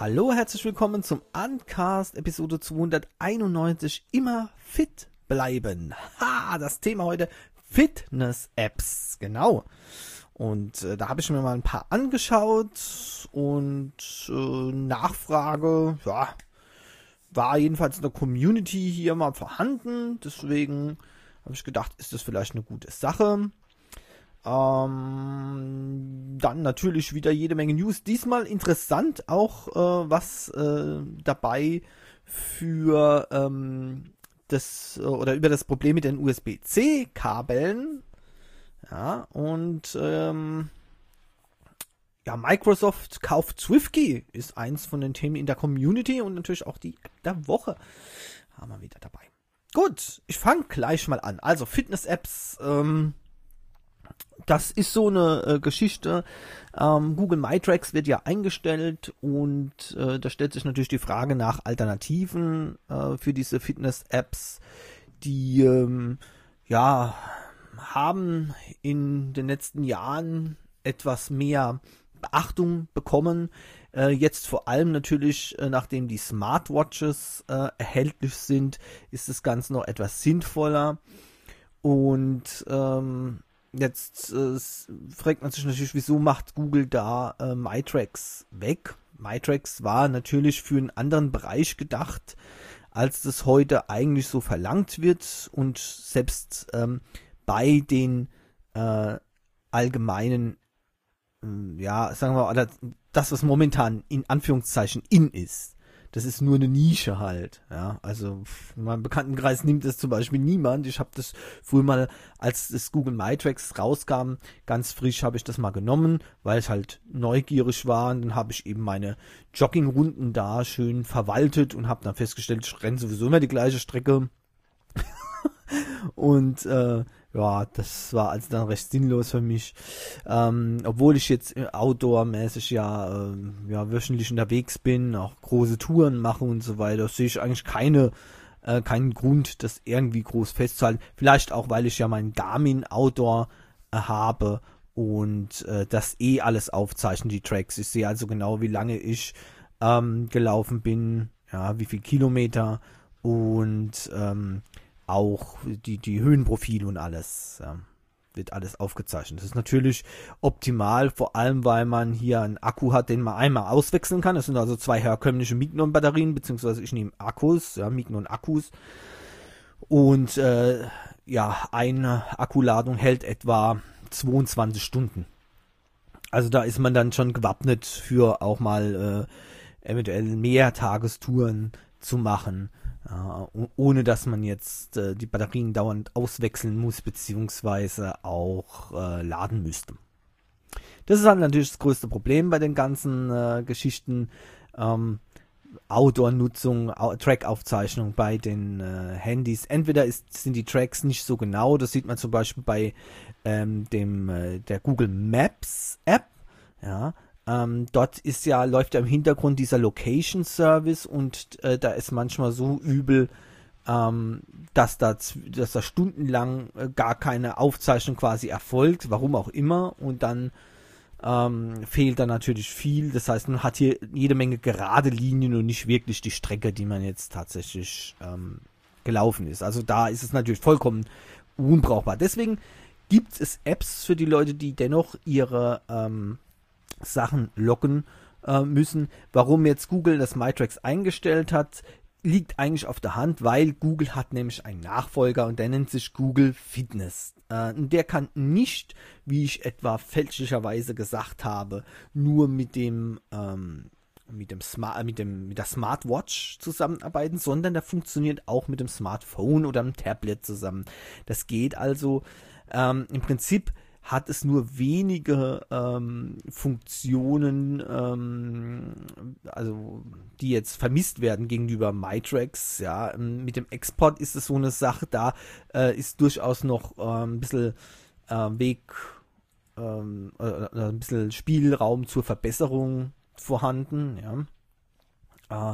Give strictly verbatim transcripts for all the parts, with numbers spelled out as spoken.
Hallo, herzlich willkommen zum Uncast Episode zweihunderteinundneunzig. Immer fit bleiben. Ha, das Thema heute Fitness-Apps. Genau. Und äh, da habe ich mir mal ein paar angeschaut und äh, Nachfrage, ja, war jedenfalls in der Community hier mal vorhanden. Deswegen habe ich gedacht, ist das vielleicht eine gute Sache. Ähm, dann natürlich wieder jede Menge News. Diesmal interessant auch äh, was äh, dabei für ähm, das äh, oder über das Problem mit den U S B C Kabeln. Ja, und ähm, ja, Microsoft kauft SwiftKey, ist eins von den Themen in der Community und natürlich auch die App der Woche haben wir wieder dabei. Gut, ich fange gleich mal an. Also Fitness-Apps, ähm, das ist so eine äh, Geschichte. Ähm, Google MyTracks wird ja eingestellt und äh, da stellt sich natürlich die Frage nach Alternativen äh, für diese Fitness-Apps, die ähm, ja haben in den letzten Jahren etwas mehr Beachtung bekommen. Äh, jetzt vor allem natürlich, äh, nachdem die Smartwatches äh, erhältlich sind, ist das Ganze noch etwas sinnvoller. Und ähm, jetzt äh, fragt man sich natürlich, wieso macht Google da äh, MyTracks weg? MyTracks war natürlich für einen anderen Bereich gedacht, als das heute eigentlich so verlangt wird. Und selbst ähm, bei den äh, allgemeinen, äh, ja, sagen wir mal, das, was momentan in Anführungszeichen in ist, das ist nur eine Nische halt, ja, also in meinem Bekanntenkreis nimmt das zum Beispiel niemand. Ich habe das früher mal, als das Google MyTracks rauskam, ganz frisch habe ich das mal genommen, weil ich halt neugierig war und dann habe ich eben meine Joggingrunden da schön verwaltet und habe dann festgestellt, ich renne sowieso immer die gleiche Strecke und äh, ja, das war also dann recht sinnlos für mich, ähm, obwohl ich jetzt outdoor-mäßig ja, äh, ja wöchentlich unterwegs bin, auch große Touren mache und so weiter, sehe ich eigentlich keine, äh, keinen Grund, das irgendwie groß festzuhalten. Vielleicht auch, weil ich ja mein Garmin Outdoor äh, habe und äh, das eh alles aufzeichnet, die Tracks. Ich sehe also genau, wie lange ich ähm, gelaufen bin, ja, wie viel Kilometer und ähm, auch die, die Höhenprofile und alles, ja, wird alles aufgezeichnet. Das ist natürlich optimal, vor allem, weil man hier einen Akku hat, den man einmal auswechseln kann. Das sind also zwei herkömmliche Mignon-Batterien, beziehungsweise ich nehme Akkus, ja, Mignon-Akkus. Und äh, ja, eine Akkuladung hält etwa zweiundzwanzig Stunden. Also da ist man dann schon gewappnet für auch mal äh, eventuell mehr Tagestouren zu machen. Uh, ohne dass man jetzt uh, die Batterien dauernd auswechseln muss, beziehungsweise auch uh, laden müsste. Das ist halt natürlich das größte Problem bei den ganzen uh, Geschichten. Um, Outdoor-Nutzung, Track-Aufzeichnung bei den uh, Handys. Entweder ist, sind die Tracks nicht so genau, das sieht man zum Beispiel bei ähm, dem äh, der Google Maps App, ja. Ähm, dort ist ja, läuft ja im Hintergrund dieser Location Service und äh, da ist manchmal so übel, ähm, dass da, dass da stundenlang äh, gar keine Aufzeichnung quasi erfolgt, warum auch immer, und dann ähm, fehlt da natürlich viel. Das heißt, man hat hier jede Menge gerade Linien und nicht wirklich die Strecke, die man jetzt tatsächlich ähm, gelaufen ist. Also da ist es natürlich vollkommen unbrauchbar. Deswegen gibt es Apps für die Leute, die dennoch ihre ähm, Sachen loggen äh, müssen. Warum jetzt Google das MyTracks eingestellt hat, liegt eigentlich auf der Hand, weil Google hat nämlich einen Nachfolger und der nennt sich Google Fitness. Äh, der kann nicht, wie ich etwa fälschlicherweise gesagt habe, nur mit dem ähm, mit dem Smart, mit dem mit der Smartwatch zusammenarbeiten, sondern der funktioniert auch mit dem Smartphone oder dem Tablet zusammen. Das geht also ähm, im Prinzip hat es nur wenige ähm, Funktionen, ähm, also die jetzt vermisst werden gegenüber MyTracks. Ja, mit dem Export ist es so eine Sache, da äh, ist durchaus noch äh, ein bisschen äh, Weg, ähm, äh, ein bisschen Spielraum zur Verbesserung vorhanden. Ja. Äh,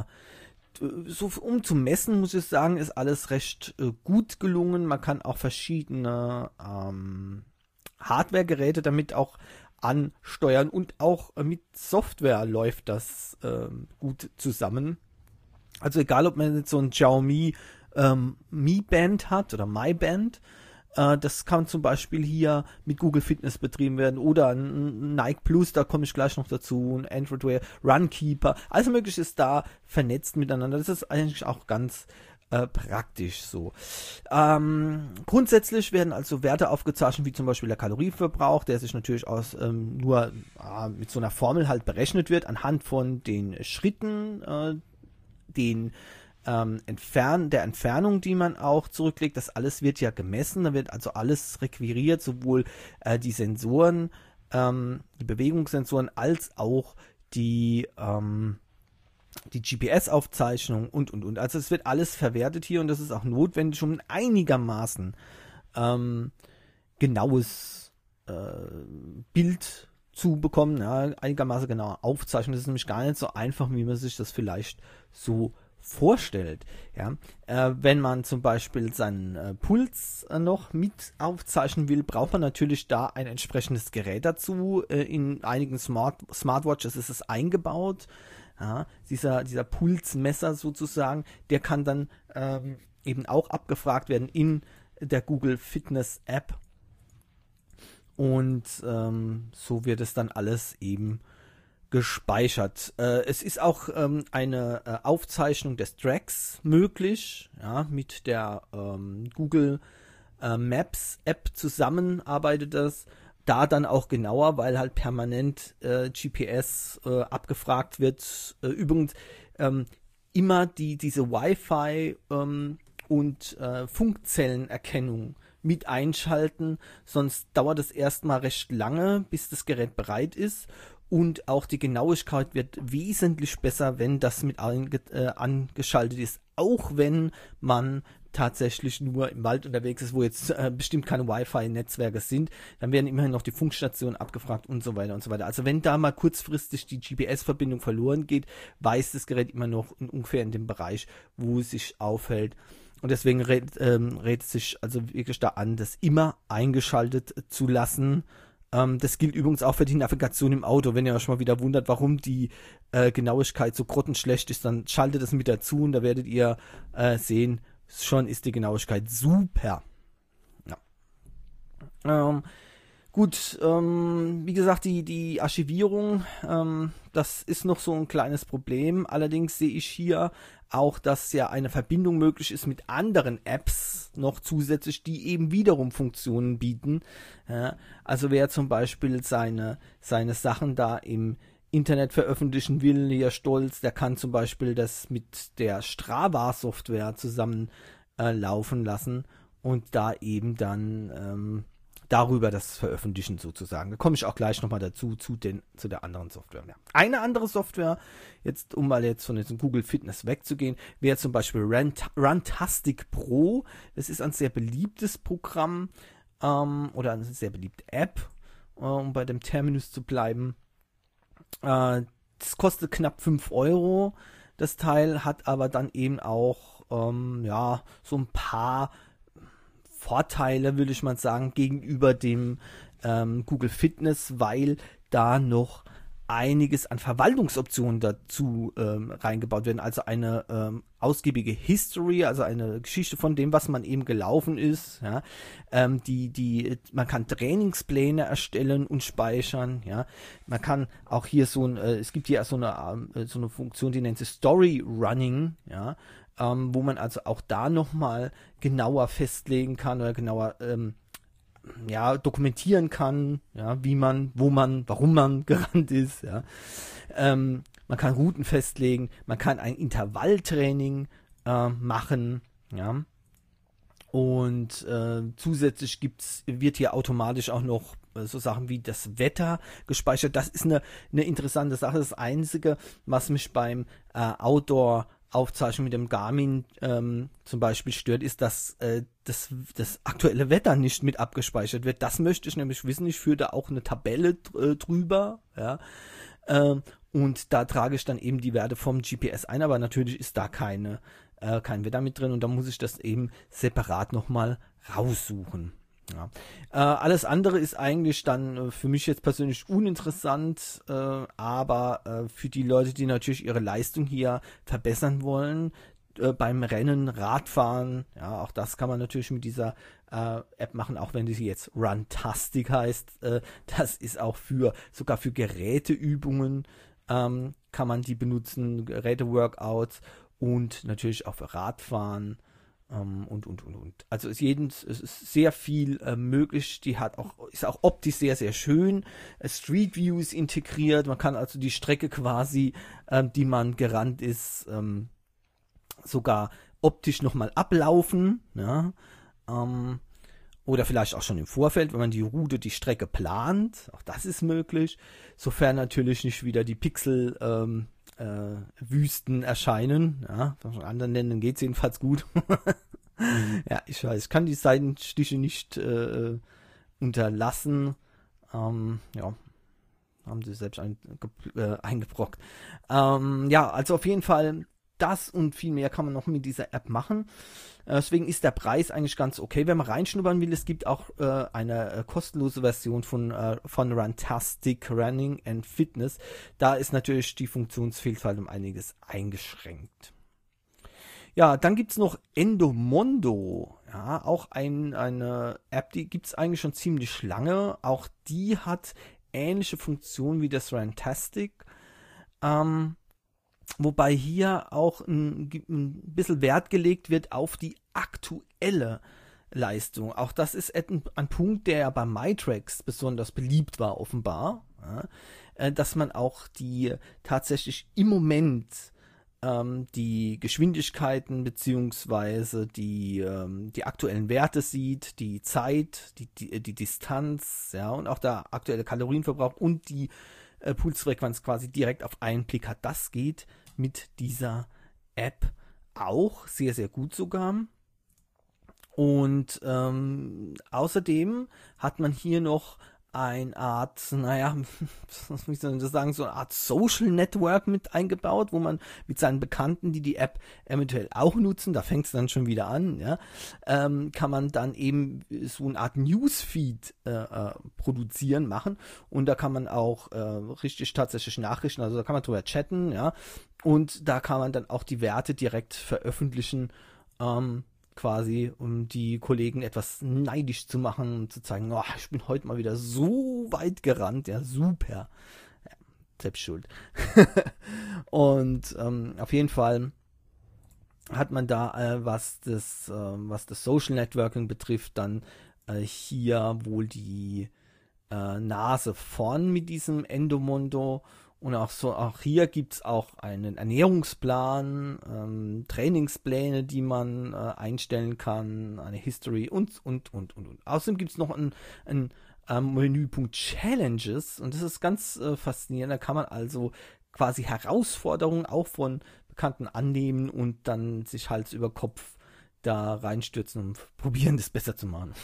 so um zu messen, muss ich sagen, ist alles recht äh, gut gelungen. Man kann auch verschiedene ähm, Hardware-Geräte damit auch ansteuern und auch äh, mit Software läuft das äh, gut zusammen. Also egal, ob man jetzt so ein Xiaomi ähm, Mi Band hat oder Mi Band, äh, das kann zum Beispiel hier mit Google Fitness betrieben werden oder ein Nike Plus, da komme ich gleich noch dazu, ein Android Wear, Runkeeper, alles mögliche ist da vernetzt miteinander. Das ist eigentlich auch ganz äh, praktisch so. Ähm, grundsätzlich werden also Werte aufgezeichnet, wie zum Beispiel der Kalorienverbrauch, der sich natürlich aus ähm, nur äh, mit so einer Formel halt berechnet wird, anhand von den Schritten, äh, den ähm, Entfern der Entfernung, die man auch zurücklegt. Das alles wird ja gemessen, da wird also alles requiriert, sowohl äh, die Sensoren, ähm, die Bewegungssensoren, als auch die ähm, die G P S-Aufzeichnung und, und, und. Also es wird alles verwertet hier und das ist auch notwendig, um einigermaßen ähm, genaues äh, Bild zu bekommen, ja, einigermaßen genaue Aufzeichnung. Das ist nämlich gar nicht so einfach, wie man sich das vielleicht so vorstellt. Ja. Äh, wenn man zum Beispiel seinen äh, Puls äh, noch mit aufzeichnen will, braucht man natürlich da ein entsprechendes Gerät dazu. Äh, in einigen Smart Smartwatches ist es eingebaut. Ja, dieser, dieser Pulsmesser sozusagen, der kann dann ähm, eben auch abgefragt werden in der Google Fitness App. Und ähm, so wird es dann alles eben gespeichert. Äh, es ist auch ähm, eine äh, Aufzeichnung des Tracks möglich, ja, mit der ähm, Google äh, Maps App zusammenarbeitet das. Da dann auch genauer, weil halt permanent äh, G P S äh, abgefragt wird. Äh, übrigens ähm, immer die diese Wi-Fi ähm, und äh, Funkzellenerkennung mit einschalten, sonst dauert es erstmal recht lange, bis das Gerät bereit ist. Und auch die Genauigkeit wird wesentlich besser, wenn das mit ange äh, angeschaltet ist, auch wenn man tatsächlich nur im Wald unterwegs ist, wo jetzt äh, bestimmt keine Wi-Fi-Netzwerke sind, dann werden immerhin noch die Funkstationen abgefragt und so weiter und so weiter. Also wenn da mal kurzfristig die G P S-Verbindung verloren geht, weiß das Gerät immer noch in, ungefähr in dem Bereich, wo es sich aufhält. Und deswegen rät, ähm, rät es sich also wirklich da an, das immer eingeschaltet zu lassen. Ähm, das gilt übrigens auch für die Navigation im Auto. Wenn ihr euch mal wieder wundert, warum die äh, Genauigkeit so grottenschlecht ist, dann schaltet es mit dazu und da werdet ihr äh, sehen, schon ist die Genauigkeit super. Ja. Ähm, gut, ähm, wie gesagt, die, die Archivierung, ähm, das ist noch so ein kleines Problem. Allerdings sehe ich hier auch, dass ja eine Verbindung möglich ist mit anderen Apps noch zusätzlich, die eben wiederum Funktionen bieten. Ja, also wer zum Beispiel seine, seine Sachen da im Internet veröffentlichen will, hier stolz, der kann zum Beispiel das mit der Strava-Software zusammen äh, laufen lassen und da eben dann ähm, darüber das veröffentlichen sozusagen. Da komme ich auch gleich nochmal dazu, zu, den, zu der anderen Software. Ja. Eine andere Software, jetzt um mal jetzt von diesem Google Fitness wegzugehen, wäre zum Beispiel Runtastic Pro. Das ist ein sehr beliebtes Programm ähm, oder eine sehr beliebte App, äh, um bei dem Terminus zu bleiben. Äh, das kostet knapp fünf Euro. Das Teil hat aber dann eben auch ähm, ja, so ein paar Vorteile, würde ich mal sagen, gegenüber dem ähm, Google Fitness, weil da noch einiges an Verwaltungsoptionen dazu ähm, reingebaut werden. Also eine ähm, ausgiebige History, also eine Geschichte von dem, was man eben gelaufen ist. Ja. Ähm, die, die, man kann Trainingspläne erstellen und speichern. Ja. Man kann auch hier so ein, äh, es gibt hier so eine, äh, so eine Funktion, die nennt sich Story Running. Ja. Ähm, wo man also auch da nochmal genauer festlegen kann oder genauer ähm, ja, dokumentieren kann, ja, wie man, wo man, warum man gerannt ist. Ja. Ähm, man kann Routen festlegen, man kann ein Intervalltraining äh, machen, ja. Und äh, zusätzlich gibt's, wird hier automatisch auch noch äh, so Sachen wie das Wetter gespeichert. Das ist eine, eine interessante Sache. Das Einzige, was mich beim äh, Outdoor Aufzeichnung mit dem Garmin ähm, zum Beispiel stört, ist, dass äh, das, das aktuelle Wetter nicht mit abgespeichert wird. Das möchte ich nämlich wissen. Ich führe da auch eine Tabelle äh, drüber, ja, ähm, und da trage ich dann eben die Werte vom G P S ein, aber natürlich ist da keine, äh, kein Wetter mit drin und da muss ich das eben separat nochmal raussuchen. Ja. Äh, alles andere ist eigentlich dann äh, für mich jetzt persönlich uninteressant, äh, aber äh, für die Leute, die natürlich ihre Leistung hier verbessern wollen, äh, beim Rennen, Radfahren, ja, auch das kann man natürlich mit dieser äh, App machen, auch wenn sie jetzt Runtastic heißt. Äh, das ist auch für, sogar für Geräteübungen ähm, kann man die benutzen, Geräte-Workouts und natürlich auch für Radfahren. Um, und, und, und, und. Also ist jeden, es ist sehr viel äh, möglich. Die hat auch, ist auch optisch sehr, sehr schön. Äh, Street View ist integriert. Man kann also die Strecke quasi, ähm, die man gerannt ist, ähm, sogar optisch nochmal ablaufen. Ja? Ähm, oder vielleicht auch schon im Vorfeld, wenn man die Route, die Strecke plant. Auch das ist möglich. Sofern natürlich nicht wieder die Pixel, ähm, Äh, Wüsten erscheinen. Ja, von anderen Ländern geht es jedenfalls gut. mhm. Ja, ich weiß, ich kann die Seitenstiche nicht äh, unterlassen. Ähm, ja, haben sie selbst ein, äh, eingebrockt. Ähm, ja, also auf jeden Fall das und viel mehr kann man noch mit dieser App machen. Äh, deswegen ist der Preis eigentlich ganz okay, wenn man reinschnuppern will. Es gibt auch äh, eine äh, kostenlose Version von, äh, von Runtastic Running and Fitness. Da ist natürlich die Funktionsvielfalt um einiges eingeschränkt. Ja, dann gibt es noch Endomondo. Ja, auch ein, eine App, die gibt es eigentlich schon ziemlich lange. Auch die hat ähnliche Funktionen wie das Runtastic. Ähm, Wobei hier auch ein, ein bisschen Wert gelegt wird auf die aktuelle Leistung. Auch das ist ein, ein Punkt, der ja bei MyTracks besonders beliebt war, offenbar. Ja, dass man auch die tatsächlich im Moment ähm, die Geschwindigkeiten beziehungsweise die, ähm, die aktuellen Werte sieht, die Zeit, die, die, die Distanz, ja, und auch der aktuelle Kalorienverbrauch und die äh, Pulsfrequenz quasi direkt auf einen Blick hat. Das geht mit dieser App auch sehr, sehr gut sogar. Und ähm, außerdem hat man hier noch eine Art, naja, was muss ich das sagen, so eine Art Social Network mit eingebaut, wo man mit seinen Bekannten, die die App eventuell auch nutzen, da fängt es dann schon wieder an, ja, ähm, kann man dann eben so eine Art Newsfeed äh, äh, produzieren, machen und da kann man auch äh, richtig tatsächlich Nachrichten, also da kann man drüber chatten, ja, und da kann man dann auch die Werte direkt veröffentlichen, ähm, quasi, um die Kollegen etwas neidisch zu machen und zu zeigen, oh, ich bin heute mal wieder so weit gerannt, ja, super. Ja, selbst schuld. Und ähm, auf jeden Fall hat man da, äh, was das, äh, was das Social Networking betrifft, dann äh, hier wohl die äh, Nase vorn mit diesem Endomondo. Und auch so, auch hier gibt es auch einen Ernährungsplan, ähm, Trainingspläne, die man äh, einstellen kann, eine History und, und, und, und, und. Außerdem gibt es noch ein, ein ähm, Menüpunkt Challenges und das ist ganz äh, faszinierend. Da kann man also quasi Herausforderungen auch von Bekannten annehmen und dann sich Hals über Kopf da reinstürzen und probieren, das besser zu machen.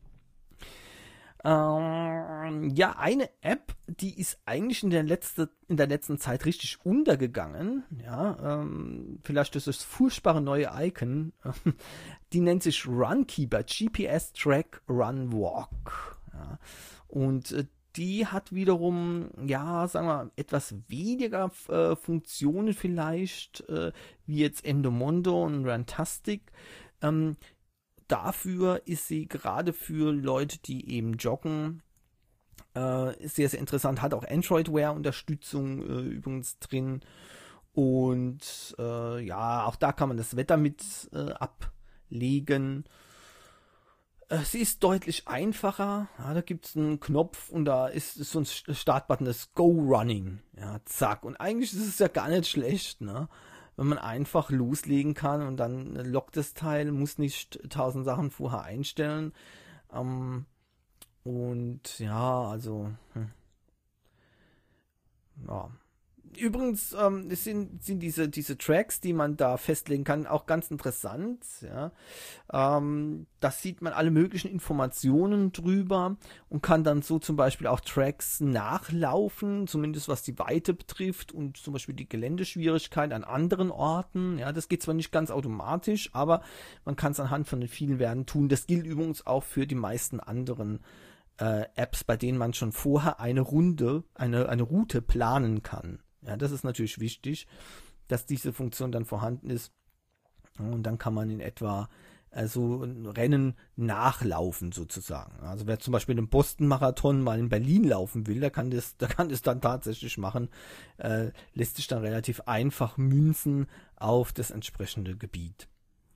Ähm, ja, eine App, die ist eigentlich in der, letzte, in der letzten Zeit richtig untergegangen. Ja, ähm, vielleicht durch das furchtbare neue Icon. Die nennt sich Runkeeper, G P S Track Run Walk. Ja, und äh, die hat wiederum, ja, sagen wir, etwas weniger äh, Funktionen vielleicht, äh, wie jetzt Endomondo und Runtastic. Ähm, Dafür ist sie gerade für Leute, die eben joggen, äh, sehr, sehr interessant. Hat auch Android-Wear-Unterstützung äh, übrigens drin. Und äh, ja, auch da kann man das Wetter mit äh, ablegen. Äh, sie ist deutlich einfacher. Ja, da gibt es einen Knopf und da ist, ist so ein Startbutton, das Go Running. Ja, zack. Und eigentlich ist es ja gar nicht schlecht, ne? Wenn man einfach loslegen kann und dann lockt das Teil, muss nicht tausend Sachen vorher einstellen. Ähm, und ja, also hm. ja, Übrigens ähm, es sind, sind diese, diese Tracks, die man da festlegen kann, auch ganz interessant. Ja. Ähm, da sieht man alle möglichen Informationen drüber und kann dann so zum Beispiel auch Tracks nachlaufen, zumindest was die Weite betrifft und zum Beispiel die Geländeschwierigkeit an anderen Orten. Ja, das geht zwar nicht ganz automatisch, aber man kann es anhand von den vielen Werten tun. Das gilt übrigens auch für die meisten anderen äh, Apps, bei denen man schon vorher eine Runde, eine, eine Route planen kann. Ja, das ist natürlich wichtig, dass diese Funktion dann vorhanden ist. Und dann kann man in etwa also ein Rennen nachlaufen sozusagen. Also wer zum Beispiel den Boston-Marathon mal in Berlin laufen will, der kann das, der kann das dann tatsächlich machen, äh, lässt sich dann relativ einfach münzen auf das entsprechende Gebiet.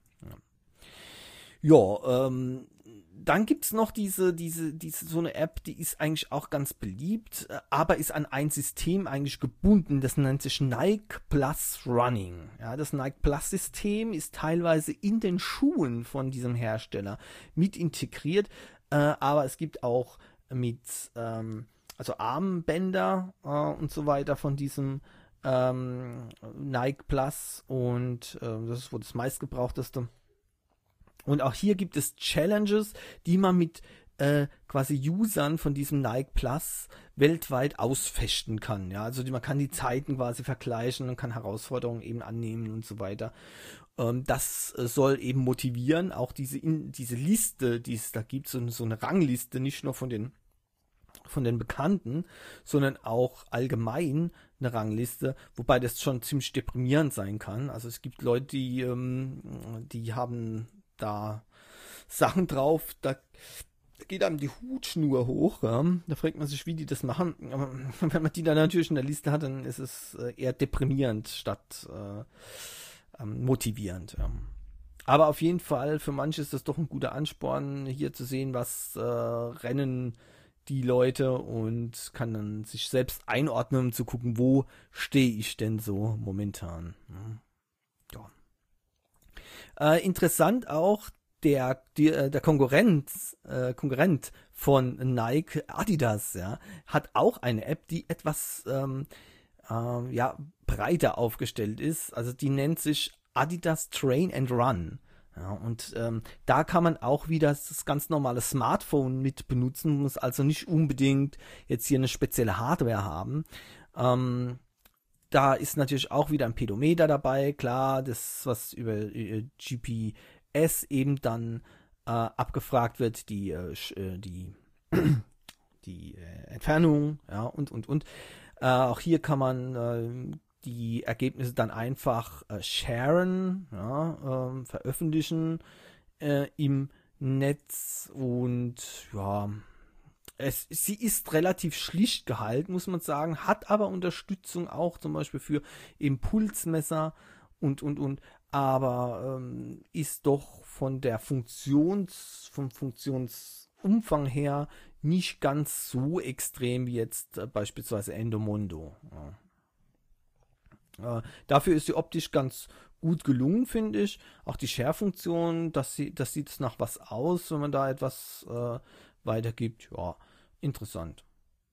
Ja, ja ähm, dann gibt's noch diese, diese, diese, so eine App, die ist eigentlich auch ganz beliebt, aber ist an ein System eigentlich gebunden, das nennt sich Nike Plus Running. Ja, das Nike Plus System ist teilweise in den Schuhen von diesem Hersteller mit integriert, äh, aber es gibt auch mit, ähm, also Armbänder äh, und so weiter von diesem ähm, Nike Plus und äh, das ist wohl das meistgebrauchteste. Und auch hier gibt es Challenges, die man mit äh, quasi Usern von diesem Nike Plus weltweit ausfechten kann. Ja, also die, man kann die Zeiten quasi vergleichen und kann Herausforderungen eben annehmen und so weiter. Ähm, das äh, soll eben motivieren, auch diese, in, diese Liste, die es da gibt, so, so eine Rangliste, nicht nur von den von den Bekannten, sondern auch allgemein eine Rangliste, wobei das schon ziemlich deprimierend sein kann. Also es gibt Leute, die, ähm, die haben da Sachen drauf, da geht einem die Hutschnur hoch, ja. Da fragt man sich, wie die das machen. Aber wenn man die dann natürlich in der Liste hat, dann ist es eher deprimierend statt äh, motivierend. Ja. Aber auf jeden Fall, für manche ist das doch ein guter Ansporn, hier zu sehen, was äh, rennen die Leute und kann dann sich selbst einordnen, um zu gucken, wo stehe ich denn so momentan. Ja. Äh, interessant auch, der, die, äh, der Konkurrent, äh, Konkurrent von Nike, Adidas, ja, hat auch eine App, die etwas ähm, äh, ja, breiter aufgestellt ist. Also die nennt sich Adidas Train and Run. Ja, und ähm, da kann man auch wieder das ganz normale Smartphone mit benutzen, muss also nicht unbedingt jetzt hier eine spezielle Hardware haben. Ähm, da ist natürlich auch wieder ein Pedometer dabei, klar, das, was über äh, G P S eben dann äh, abgefragt wird, die, äh, die, die äh, Entfernung, ja, und, und, und. Äh, auch hier kann man äh, die Ergebnisse dann einfach äh, sharen, ja, äh, veröffentlichen äh, im Netz und ja, es, sie ist relativ schlicht gehalten, muss man sagen, hat aber Unterstützung auch zum Beispiel für Impulsmesser und, und, und, aber ähm, ist doch von der Funktions, vom Funktionsumfang her nicht ganz so extrem wie jetzt äh, beispielsweise Endomondo. Ja. Äh, dafür ist sie optisch ganz gut gelungen, finde ich. Auch die Share-Funktion, das, sie, das sieht nach was aus, wenn man da etwas äh, weitergibt. Ja, interessant.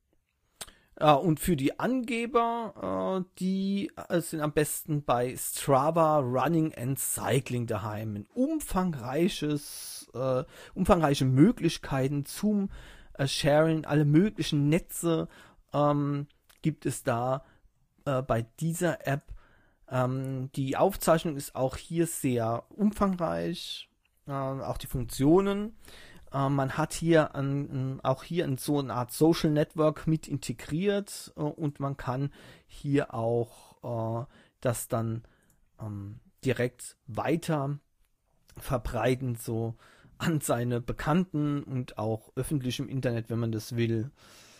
Ja, und für die Angeber, äh, die äh, sind am besten bei Strava Running and Cycling daheim. Ein umfangreiches, äh, umfangreiche Möglichkeiten zum äh, Sharing, alle möglichen Netze ähm, gibt es da bei dieser App. Ähm, die Aufzeichnung ist auch hier sehr umfangreich, äh, auch die Funktionen. Äh, man hat hier an, auch hier in so eine Art Social Network mit integriert äh, und man kann hier auch äh, das dann ähm, direkt weiter verbreiten, so an seine Bekannten und auch öffentlich im Internet, wenn man das will.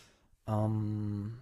Ähm,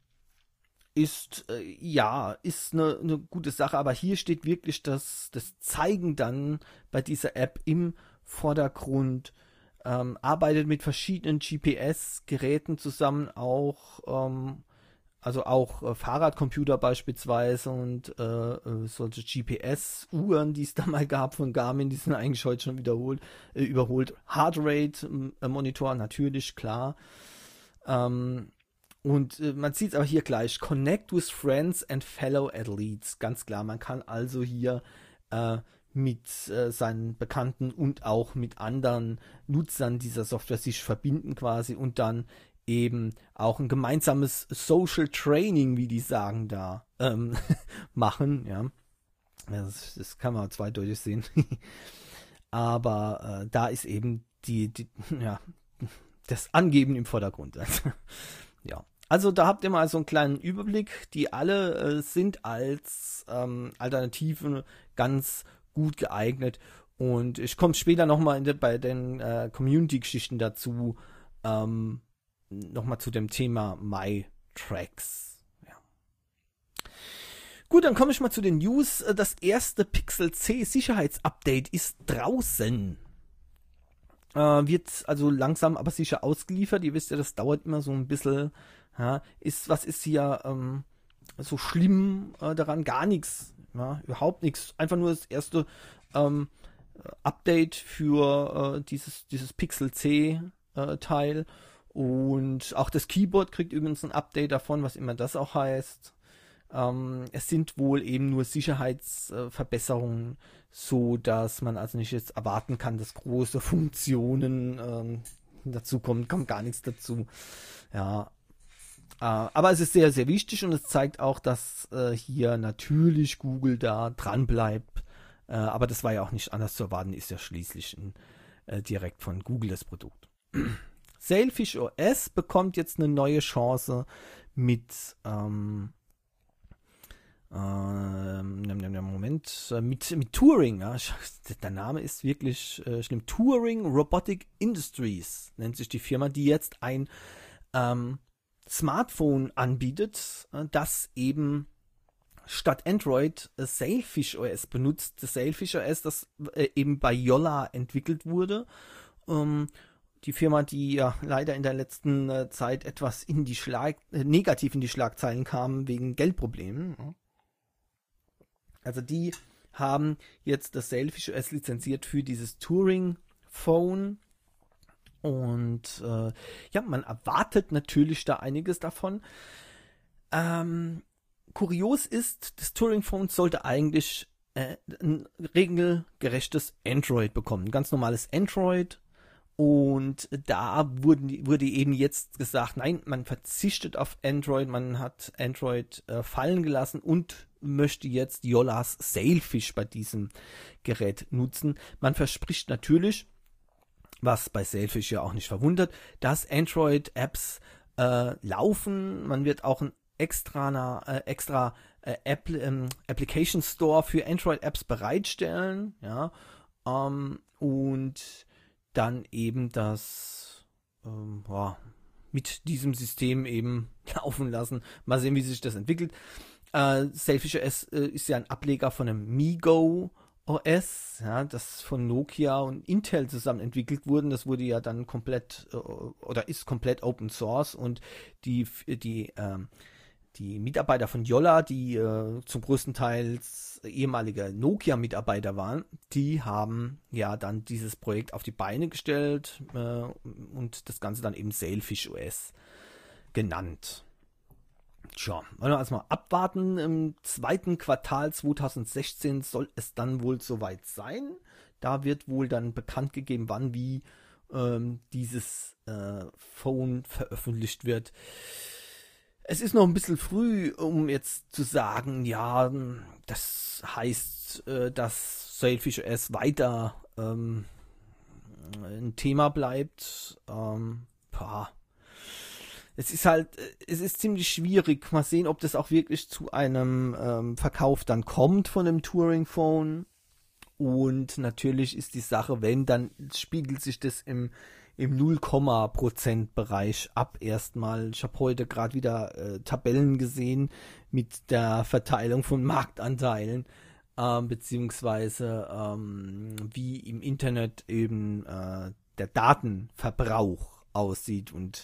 Ist, äh, ja, ist eine, eine gute Sache, aber hier steht wirklich das, das Zeigen dann bei dieser App im Vordergrund, ähm, arbeitet mit verschiedenen G P S-Geräten zusammen, auch, ähm, also auch äh, Fahrradcomputer beispielsweise und äh, äh, solche G P S-Uhren, die es da mal gab von Garmin, die sind eigentlich heute schon wiederholt, äh, überholt. Heartrate-Monitor, natürlich, klar. Ähm, Und äh, man sieht es aber hier gleich, connect with friends and fellow athletes, ganz klar, man kann also hier äh, mit äh, seinen Bekannten und auch mit anderen Nutzern dieser Software sich verbinden quasi und dann eben auch ein gemeinsames Social Training, wie die sagen da, ähm, machen, ja. Das, das kann man zweideutig sehen. Aber äh, da ist eben die, die, ja, das Angeben im Vordergrund. Also, ja. Also da habt ihr mal so einen kleinen Überblick. Die alle äh, sind als ähm, Alternative ganz gut geeignet. Und ich komme später nochmal bei den äh, Community-Geschichten dazu, ähm, nochmal zu dem Thema MyTracks. Ja. Gut, dann komme ich mal zu den News. Das erste Pixel C Sicherheitsupdate ist draußen. Äh, wird also langsam aber sicher ausgeliefert. Ihr wisst ja, das dauert immer so ein bisschen. Ja, ist, was ist hier ähm, so schlimm äh, daran? Gar nichts. Ja, überhaupt nichts. Einfach nur das erste ähm, Update für äh, dieses, dieses Pixel C äh, Teil. Und auch das Keyboard kriegt übrigens ein Update davon, was immer das auch heißt. Ähm, es sind wohl eben nur Sicherheitsverbesserungen, äh, so dass man also nicht jetzt erwarten kann, dass große Funktionen ähm, dazu kommen. Kommt gar nichts dazu. Ja. Äh, aber es ist sehr, sehr wichtig und es zeigt auch, dass äh, hier natürlich Google da dran bleibt. Äh, aber das war ja auch nicht anders zu erwarten, ist ja schließlich ein, äh, direkt von Google das Produkt. Sailfish O S bekommt jetzt eine neue Chance mit ähm, ähm, Moment mit, mit Turing. Ja. Der Name ist wirklich äh, schlimm. Turing Robotic Industries nennt sich die Firma, die jetzt ein ähm, Smartphone anbietet, äh, das eben statt Android äh, Sailfish O S benutzt. Das Sailfish O S, das äh, eben bei Yolla entwickelt wurde. Ähm, Die Firma, die ja leider in der letzten äh, Zeit etwas in die Schlag äh, negativ in die Schlagzeilen kam wegen Geldproblemen. Also die haben jetzt das Sailfish O S lizenziert für dieses Turing-Phone. Und äh, ja, man erwartet natürlich da einiges davon. Ähm, kurios ist, das Turing-Phone sollte eigentlich äh, ein regelgerechtes Android bekommen. Ein ganz normales Android. Und da wurden, wurde eben jetzt gesagt, nein, man verzichtet auf Android, man hat Android äh, fallen gelassen und möchte jetzt Yollas Sailfish bei diesem Gerät nutzen. Man verspricht natürlich, was bei Sailfish ja auch nicht verwundert, dass Android-Apps äh, laufen. Man wird auch ein extra, äh, extra äh, App, ähm, Application Store für Android-Apps bereitstellen. Ja, ähm, und dann eben das ähm, ja, mit diesem System eben laufen lassen. Mal sehen, wie sich das entwickelt. Äh, Sailfish O S äh, ist ja ein Ableger von einem MeeGo O S, ja, das von Nokia und Intel zusammen entwickelt wurde. Das wurde ja dann komplett äh, oder ist komplett Open Source und die, die, äh, die Mitarbeiter von Yolla, die äh, zum größten Teil ehemalige Nokia-Mitarbeiter waren, die haben ja dann dieses Projekt auf die Beine gestellt äh, und das Ganze dann eben Sailfish O S genannt. Tja, wollen wir also mal abwarten. Im zweiten Quartal zweitausendsechzehn soll es dann wohl soweit sein. Da wird wohl dann bekannt gegeben, wann wie ähm, dieses äh, Phone veröffentlicht wird. Es ist noch ein bisschen früh, um jetzt zu sagen, ja, das heißt, äh, dass Sailfish O S weiter ähm, ein Thema bleibt. Ähm, pah. Es ist halt, es ist ziemlich schwierig. Mal sehen, ob das auch wirklich zu einem ähm, Verkauf dann kommt von dem Turing-Phone. Und natürlich ist die Sache, wenn, dann spiegelt sich das im, im null Komma Prozent Bereich ab erstmal. Ich habe heute gerade wieder äh, Tabellen gesehen mit der Verteilung von Marktanteilen, ähm, beziehungsweise ähm, wie im Internet eben äh, der Datenverbrauch aussieht. Und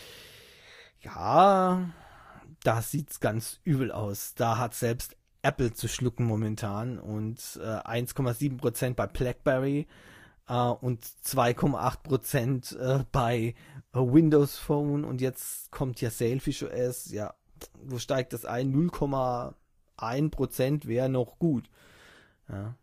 ja, da sieht's ganz übel aus. Da hat selbst Apple zu schlucken momentan und äh, eins Komma sieben Prozent bei BlackBerry. äh, und zwei Komma acht Prozent äh, bei äh, Windows Phone und jetzt kommt ja Sailfish O S, ja, wo steigt das ein? null Komma eins Prozent wäre noch gut. Ja.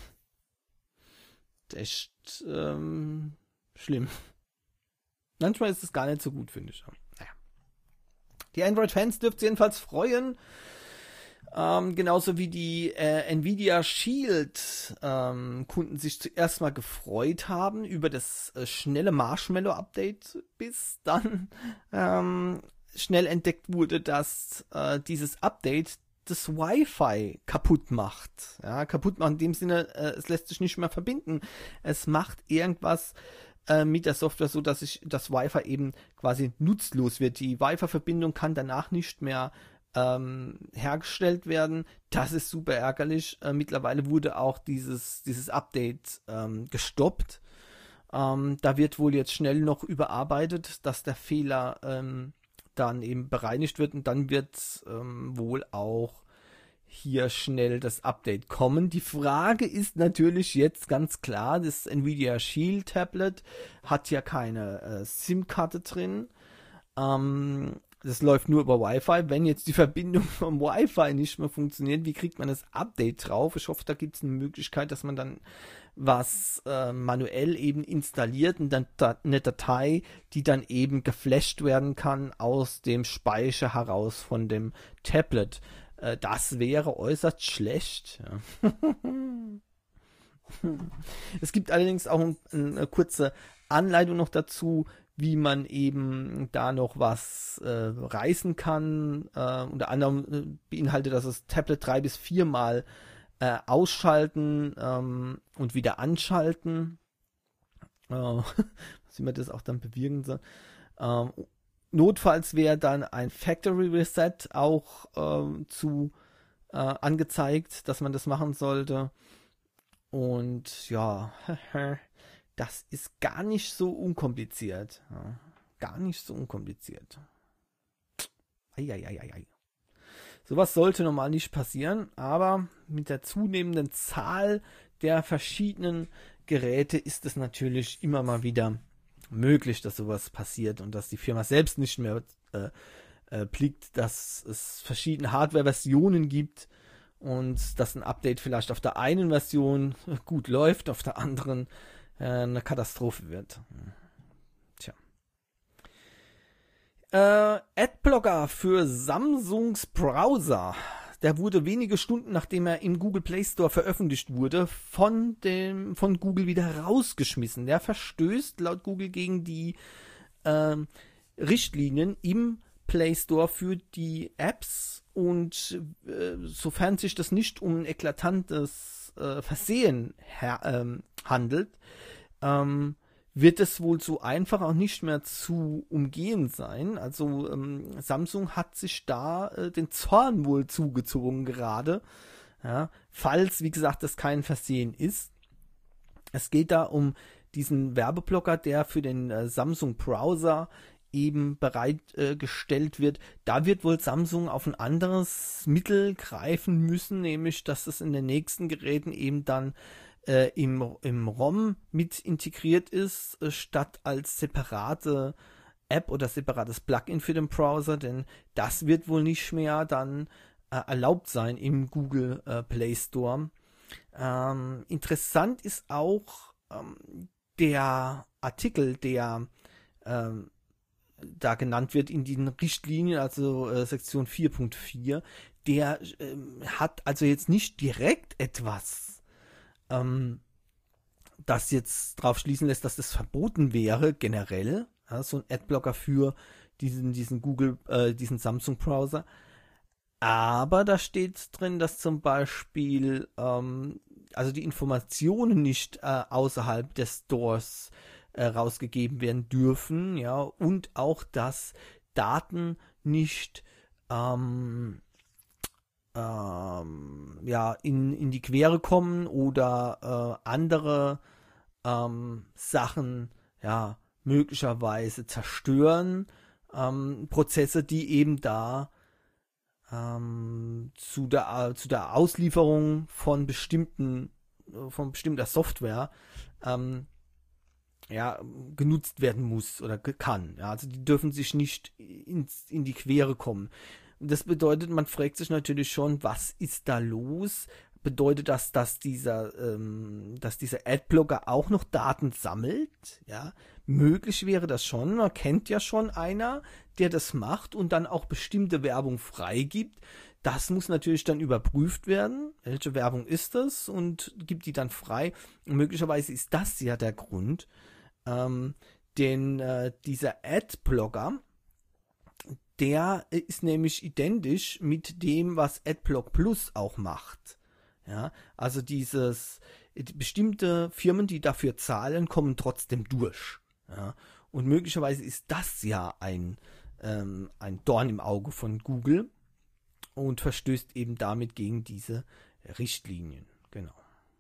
Echt ähm, schlimm. Manchmal ist es gar nicht so gut, finde ich. Naja. Die Android-Fans dürft ihr jedenfalls freuen. Ähm, genauso wie die äh, Nvidia Shield ähm, Kunden sich zuerst mal gefreut haben über das äh, schnelle Marshmallow-Update, bis dann ähm, schnell entdeckt wurde, dass äh, dieses Update das Wi-Fi kaputt macht. Ja, kaputt macht in dem Sinne, äh, es lässt sich nicht mehr verbinden. Es macht irgendwas äh, mit der Software so, dass sich das Wi-Fi eben quasi nutzlos wird. Die Wi-Fi-Verbindung kann danach nicht mehr ähm, hergestellt werden. Das ist super ärgerlich. Äh, mittlerweile wurde auch dieses, dieses Update ähm, gestoppt. Ähm, da wird wohl jetzt schnell noch überarbeitet, dass der Fehler ähm, dann eben bereinigt wird und dann wird ähm, wohl auch hier schnell das Update kommen. Die Frage ist natürlich jetzt ganz klar, das Nvidia Shield Tablet hat ja keine äh, SIM-Karte drin. Ähm, das läuft nur über Wi-Fi. Wenn jetzt die Verbindung vom Wi-Fi nicht mehr funktioniert, wie kriegt man das Update drauf? Ich hoffe, da gibt es eine Möglichkeit, dass man dann was äh, manuell eben installiert und dann da, eine Datei, die dann eben geflasht werden kann aus dem Speicher heraus von dem Tablet. Äh, das wäre äußerst schlecht. Ja. Es gibt allerdings auch ein, eine kurze Anleitung noch dazu, wie man eben da noch was äh, reißen kann. Äh, unter anderem äh, beinhaltet das das Tablet drei bis viermal äh, ausschalten ähm, und wieder anschalten. Äh, wie man das auch dann bewirken soll. Ähm, notfalls wäre dann ein Factory Reset auch äh, zu äh, angezeigt, dass man das machen sollte. Und ja, das ist gar nicht so unkompliziert. Ja, gar nicht so unkompliziert. Eieieiei. Sowas sollte normal nicht passieren, aber mit der zunehmenden Zahl der verschiedenen Geräte ist es natürlich immer mal wieder möglich, dass sowas passiert und dass die Firma selbst nicht mehr äh, äh, blickt, dass es verschiedene Hardware-Versionen gibt und dass ein Update vielleicht auf der einen Version gut läuft, auf der anderen äh, eine Katastrophe wird. Tja. Äh, Adblocker für Samsungs Browser. Der wurde wenige Stunden, nachdem er im Google Play Store veröffentlicht wurde, von dem von Google wieder rausgeschmissen. Der verstößt laut Google gegen die äh, Richtlinien im Play Store für die Apps und äh, sofern sich das nicht um ein eklatantes äh, Versehen her, ähm, handelt, ähm, wird es wohl so einfach auch nicht mehr zu umgehen sein. Also ähm, Samsung hat sich da äh, den Zorn wohl zugezogen gerade, ja, falls, wie gesagt, das kein Versehen ist. Es geht da diesen Werbeblocker, der für den äh, Samsung Browser eben bereitgestellt äh, wird. Da wird wohl Samsung auf ein anderes Mittel greifen müssen, nämlich dass es in den nächsten Geräten eben dann äh, im, im ROM mit integriert ist, äh, statt als separate App oder separates Plugin für den Browser, denn das wird wohl nicht mehr dann äh, erlaubt sein im Google äh, Play Store. Ähm, interessant ist auch ähm, der Artikel, der ähm, da genannt wird in den Richtlinien, also äh, Sektion vier Punkt vier, der äh, hat also jetzt nicht direkt etwas, ähm, das jetzt drauf schließen lässt, dass das verboten wäre, generell, ja, so ein Adblocker für diesen, diesen Google, äh, diesen Samsung-Browser. Aber da steht drin, dass zum Beispiel ähm, also die Informationen nicht äh, außerhalb des Stores äh, rausgegeben werden dürfen, ja, und auch, dass Daten nicht ähm, ähm, ja, in, in die Quere kommen oder äh, andere ähm, Sachen, ja, möglicherweise zerstören, ähm, Prozesse, die eben da ähm, zu der, zu der Auslieferung von bestimmten von bestimmter Software ähm, ja, genutzt werden muss oder kann. Ja, also die dürfen sich nicht ins, in die Quere kommen. Das bedeutet, man fragt sich natürlich schon, was ist da los? Bedeutet das, dass dieser, ähm, dass dieser Adblocker auch noch Daten sammelt? Ja, möglich wäre das schon. Man kennt ja schon einer, der das macht und dann auch bestimmte Werbung freigibt. Das muss natürlich dann überprüft werden. Welche Werbung ist das? Und gibt die dann frei. Und möglicherweise ist das ja der Grund, ähm, denn äh, dieser Adblocker, der ist nämlich identisch mit dem, was Adblock Plus auch macht. Ja, also dieses, die bestimmte Firmen, die dafür zahlen, kommen trotzdem durch. Ja, und möglicherweise ist das ja ein, ähm, ein Dorn im Auge von Google und verstößt eben damit gegen diese Richtlinien. Genau.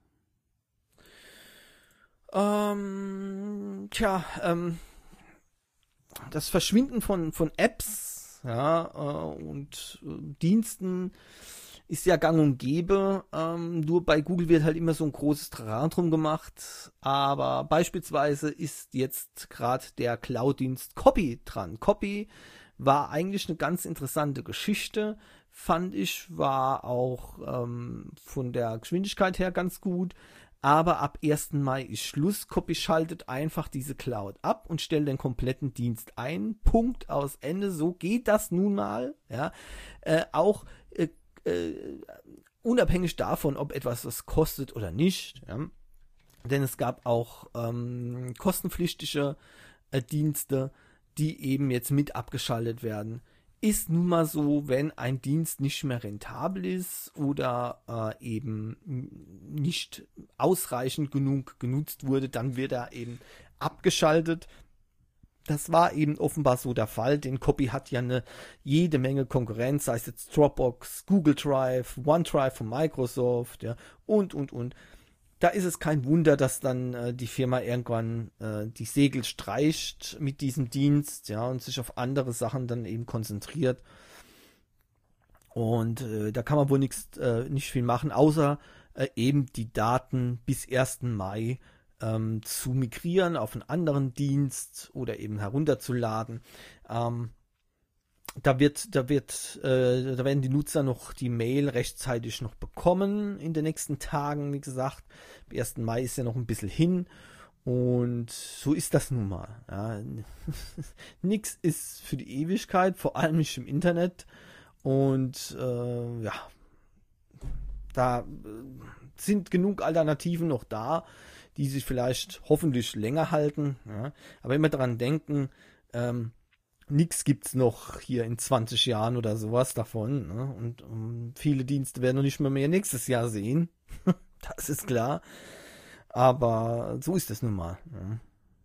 Ähm, tja, ähm, das Verschwinden von, von Apps, ja, äh, und äh, Diensten ist ja gang und gäbe, ähm, nur bei Google wird halt immer so ein großes Trara drum gemacht, aber beispielsweise ist jetzt gerade der Cloud-Dienst Copy dran. Copy war eigentlich eine ganz interessante Geschichte, fand ich, war auch ähm, von der Geschwindigkeit her ganz gut, aber ab ersten Mai ist Schluss. Copy schaltet einfach diese Cloud ab und stellt den kompletten Dienst ein. Punkt, aus Ende. So geht das nun mal. Ja, äh, auch äh, Uh, unabhängig davon, ob etwas was kostet oder nicht, ja? Denn es gab auch ähm, kostenpflichtige äh, Dienste, die eben jetzt mit abgeschaltet werden. Ist nun mal so, wenn ein Dienst nicht mehr rentabel ist oder äh, eben nicht ausreichend genug genutzt wurde, dann wird er eben abgeschaltet. Das war eben offenbar so der Fall, denn Copy hat ja eine jede Menge Konkurrenz, sei es jetzt Dropbox, Google Drive, OneDrive von Microsoft, ja, und, und, und. Da ist es kein Wunder, dass dann äh, die Firma irgendwann äh, die Segel streicht mit diesem Dienst, ja, und sich auf andere Sachen dann eben konzentriert. Und äh, da kann man wohl nichts, äh, nicht viel machen, außer äh, eben die Daten bis ersten Mai zu migrieren auf einen anderen Dienst oder eben herunterzuladen. Ähm, da wird, da wird, äh, da werden die Nutzer noch die Mail rechtzeitig noch bekommen in den nächsten Tagen, wie gesagt. Am ersten Mai ist ja noch ein bisschen hin und so ist das nun mal. Ja. Nix ist für die Ewigkeit, vor allem nicht im Internet und äh, ja, da sind genug Alternativen noch da, die sich vielleicht hoffentlich länger halten. Ja. Aber immer daran denken, ähm, nichts gibt's noch hier in zwanzig Jahren oder sowas davon. Ne? Und um, viele Dienste werden noch nicht mehr, mehr nächstes Jahr sehen. Das ist klar. Aber so ist es nun mal. Ja.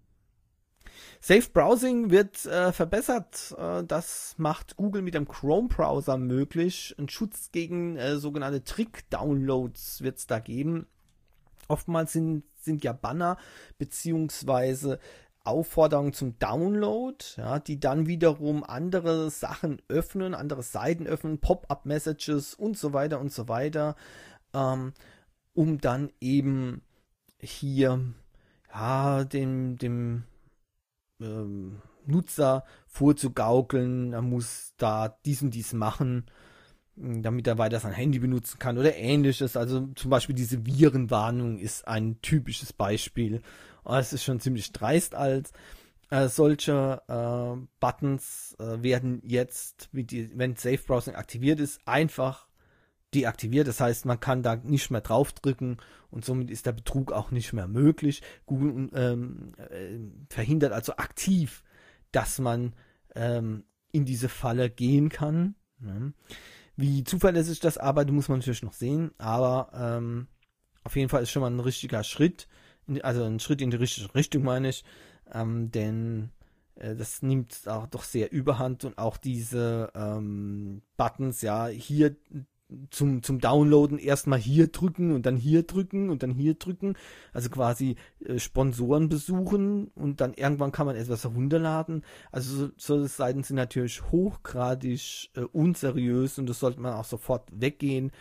Safe Browsing wird äh, verbessert. Äh, das macht Google mit dem Chrome-Browser möglich. Ein Schutz gegen äh, sogenannte Trick-Downloads wird es da geben. Oftmals sind, sind ja Banner beziehungsweise Aufforderungen zum Download, ja, die dann wiederum andere Sachen öffnen, andere Seiten öffnen, Pop-up-Messages und so weiter und so weiter, ähm, um dann eben hier ja, dem, dem ähm, Nutzer vorzugaukeln, er muss da dies und dies machen, damit er weiter sein Handy benutzen kann oder ähnliches. Also zum Beispiel diese Virenwarnung ist ein typisches Beispiel. Es ist schon ziemlich dreist als. Äh, solche äh, Buttons äh, werden jetzt, die, wenn Safe Browsing aktiviert ist, einfach deaktiviert. Das heißt, man kann da nicht mehr draufdrücken und somit ist der Betrug auch nicht mehr möglich. Google ähm, äh, verhindert also aktiv, dass man ähm, in diese Falle gehen kann. Ja. Wie zuverlässig das arbeitet, muss man natürlich noch sehen, aber ähm, auf jeden Fall ist schon mal ein richtiger Schritt, also ein Schritt in die richtige Richtung, meine ich, ähm, denn äh, das nimmt auch doch sehr überhand und auch diese ähm, Buttons, ja, hier zum, zum Downloaden erstmal hier drücken und dann hier drücken und dann hier drücken, also quasi äh, Sponsoren besuchen und dann irgendwann kann man etwas herunterladen. Also so, solche Seiten sind natürlich hochgradig äh, unseriös und das sollte man auch sofort weggehen.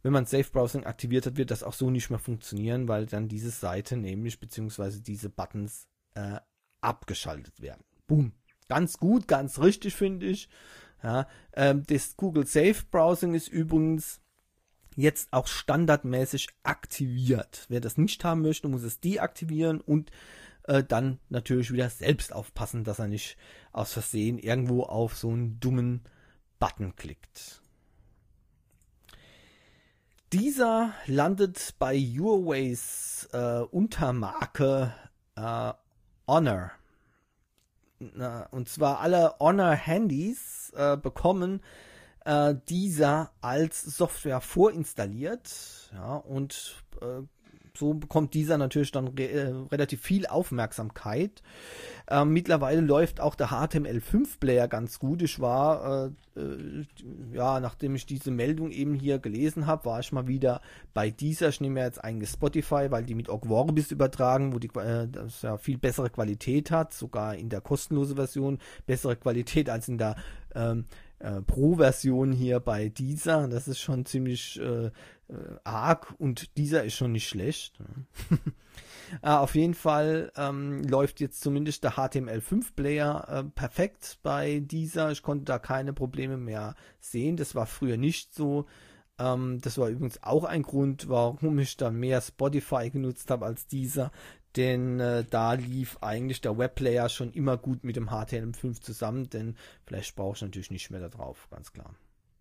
wenn man Safe Browsing aktiviert hat, wird das auch so nicht mehr funktionieren, weil dann diese Seite nämlich, beziehungsweise diese Buttons äh, abgeschaltet werden. Boom. Ganz gut, ganz richtig, finde ich. Ja, ähm, das Google Safe Browsing ist übrigens jetzt auch standardmäßig aktiviert. Wer das nicht haben möchte, muss es deaktivieren und äh, dann natürlich wieder selbst aufpassen, dass er nicht aus Versehen irgendwo auf so einen dummen Button klickt. Dieser landet bei Huaweis äh, Untermarke äh, Honor. Na, und zwar alle Honor-Handys äh, bekommen äh, dieser als Software vorinstalliert. Ja, und äh, so bekommt dieser natürlich dann re äh, relativ viel Aufmerksamkeit. Ähm, mittlerweile läuft auch der H T M L fünf Player ganz gut. Ich war, äh, äh, ja, nachdem ich diese Meldung eben hier gelesen habe, war ich mal wieder bei dieser. Ich nehme ja jetzt eigentlich Spotify, weil die mit Ogg Vorbis übertragen, wo die äh, das ja viel bessere Qualität hat, sogar in der kostenlosen Version bessere Qualität als in der ähm, äh, Pro-Version hier bei dieser. Das ist schon ziemlich äh, arg und dieser ist schon nicht schlecht. äh, auf jeden Fall ähm, läuft jetzt zumindest der H T M L fünf Player äh, perfekt bei dieser. Ich konnte da keine Probleme mehr sehen. Das war früher nicht so. Ähm, das war übrigens auch ein Grund, warum ich dann mehr Spotify genutzt habe als dieser. Denn äh, da lief eigentlich der Webplayer schon immer gut mit dem H T M L fünf zusammen. Denn vielleicht brauche ich natürlich nicht mehr da drauf, ganz klar.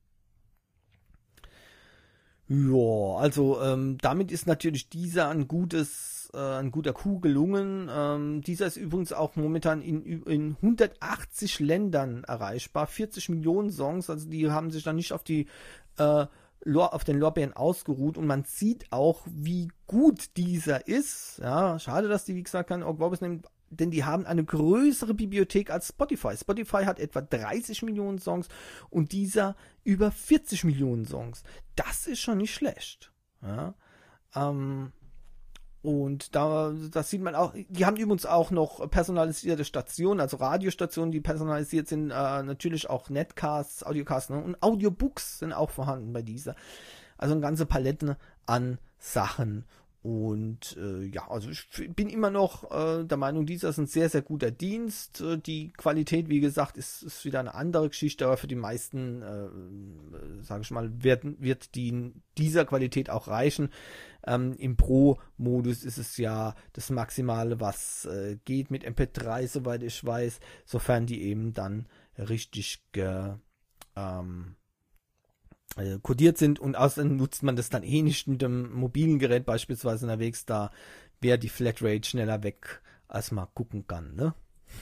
Ja, also ähm, damit ist natürlich dieser ein gutes, äh, ein guter Coup gelungen. Ähm, dieser ist übrigens auch momentan in, in hundertachtzig Ländern erreichbar, vierzig Millionen Songs, also die haben sich dann nicht auf die äh, auf den Lorbeeren ausgeruht und man sieht auch, wie gut dieser ist. Ja, schade, dass die, wie gesagt, keinen Ogg Vorbis nehmen, denn die haben eine größere Bibliothek als Spotify. Spotify hat etwa dreißig Millionen Songs und dieser über vierzig Millionen Songs. Das ist schon nicht schlecht. Ja, ähm, und da das sieht man auch, die haben übrigens auch noch personalisierte Stationen, also Radiostationen, die personalisiert sind, äh, natürlich auch Netcasts, Audiocasts, ne? Und Audiobooks sind auch vorhanden bei dieser. Also eine ganze Palette an Sachen. Und äh, ja, also ich bin immer noch äh, der Meinung, dieser ist ein sehr, sehr guter Dienst. Äh, die Qualität, wie gesagt, ist, ist wieder eine andere Geschichte, aber für die meisten, äh, sage ich mal, wird, wird die dieser Qualität auch reichen. Ähm, Im Pro-Modus ist es ja das Maximale, was äh, geht mit M P drei, soweit ich weiß, sofern die eben dann richtig ge, ähm, kodiert sind und außerdem nutzt man das dann eh nicht mit dem mobilen Gerät beispielsweise unterwegs, da wäre die Flatrate schneller weg, als man gucken kann, ne?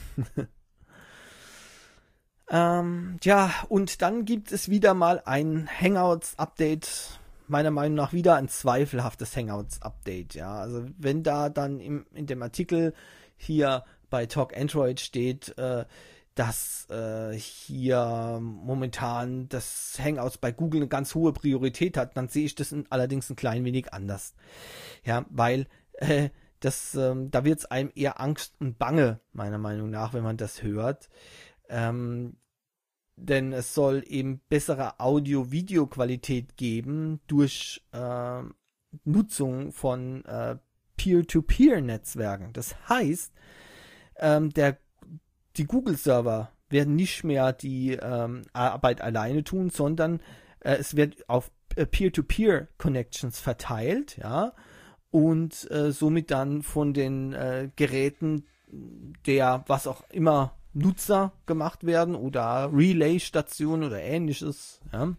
ähm, ja, und dann gibt es wieder mal ein Hangouts-Update, meiner Meinung nach wieder ein zweifelhaftes Hangouts-Update, ja, also wenn da dann im, in dem Artikel hier bei Talk Android steht, äh, dass äh, hier momentan das Hangouts bei Google eine ganz hohe Priorität hat, dann sehe ich das in, allerdings ein klein wenig anders. Ja, weil äh, das, ähm, da wird es einem eher Angst und Bange, meiner Meinung nach, wenn man das hört. Ähm, denn es soll eben bessere Audio-Video-Qualität geben durch äh, Nutzung von äh, Peer-to-Peer-Netzwerken. Das heißt, ähm, der Die Google-Server werden nicht mehr die ähm, Arbeit alleine tun, sondern äh, es wird auf äh, Peer-to-Peer-Connections verteilt, ja, und äh, somit dann von den äh, Geräten der, was auch immer, Nutzer gemacht werden oder Relay-Stationen oder ähnliches, ja.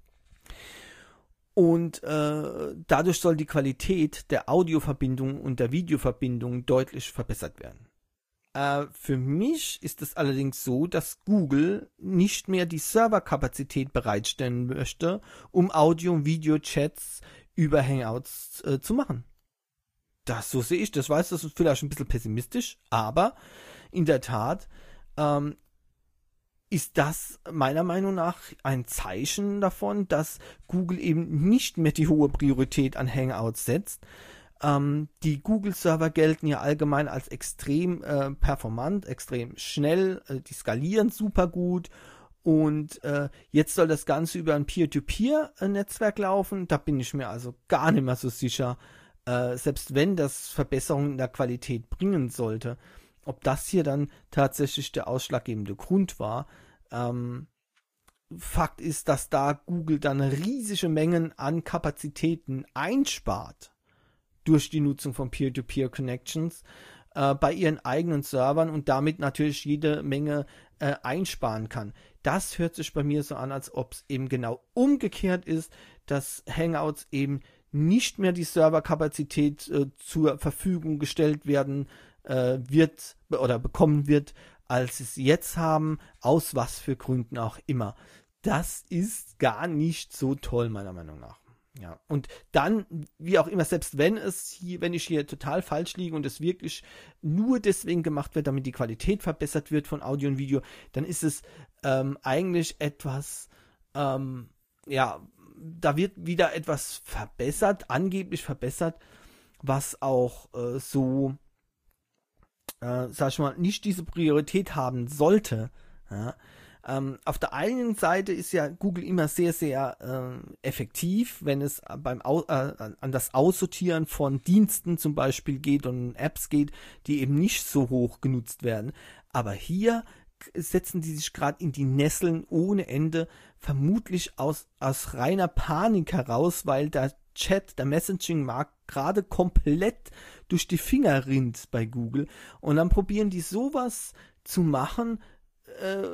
Und äh, dadurch soll die Qualität der Audioverbindung und der Videoverbindung deutlich verbessert werden. Äh, für mich ist es allerdings so, dass Google nicht mehr die Serverkapazität bereitstellen möchte, um Audio- und Video-Chats über Hangouts äh, zu machen. Das, so sehe ich das. Ich weiß, das ist vielleicht ein bisschen pessimistisch, aber in der Tat ähm, ist das meiner Meinung nach ein Zeichen davon, dass Google eben nicht mehr die hohe Priorität an Hangouts setzt. Ähm, die Google-Server gelten ja allgemein als extrem äh, performant, extrem schnell, äh, die skalieren super gut Und äh, jetzt soll das Ganze über ein Peer-to-Peer-Netzwerk laufen. Da bin ich mir also gar nicht mehr so sicher, äh, selbst wenn das Verbesserungen in der Qualität bringen sollte, ob das hier dann tatsächlich der ausschlaggebende Grund war. Ähm, Fakt ist, dass da Google dann riesige Mengen an Kapazitäten einspart durch die Nutzung von Peer-to-Peer-Connections äh, bei ihren eigenen Servern und damit natürlich jede Menge äh, einsparen kann. Das hört sich bei mir so an, als ob es eben genau umgekehrt ist, dass Hangouts eben nicht mehr die Serverkapazität äh, zur Verfügung gestellt werden äh, wird oder bekommen wird, als es jetzt haben, aus was für Gründen auch immer. Das ist gar nicht so toll, meiner Meinung nach. Ja, und dann, wie auch immer, selbst wenn es hier, wenn ich hier total falsch liege und es wirklich nur deswegen gemacht wird, damit die Qualität verbessert wird von Audio und Video, dann ist es ähm, eigentlich etwas, ähm, ja, da wird wieder etwas verbessert, angeblich verbessert, was auch äh, so, äh, sag ich mal, nicht diese Priorität haben sollte. Ja. Ähm, auf der einen Seite ist ja Google immer sehr, sehr äh, effektiv, wenn es beim Au äh, an das Aussortieren von Diensten zum Beispiel geht und Apps geht, die eben nicht so hoch genutzt werden. Aber hier setzen die sich gerade in die Nesseln ohne Ende, vermutlich aus, aus reiner Panik heraus, weil der Chat, der Messaging-Markt gerade komplett durch die Finger rinnt bei Google. Und dann probieren die sowas zu machen, äh,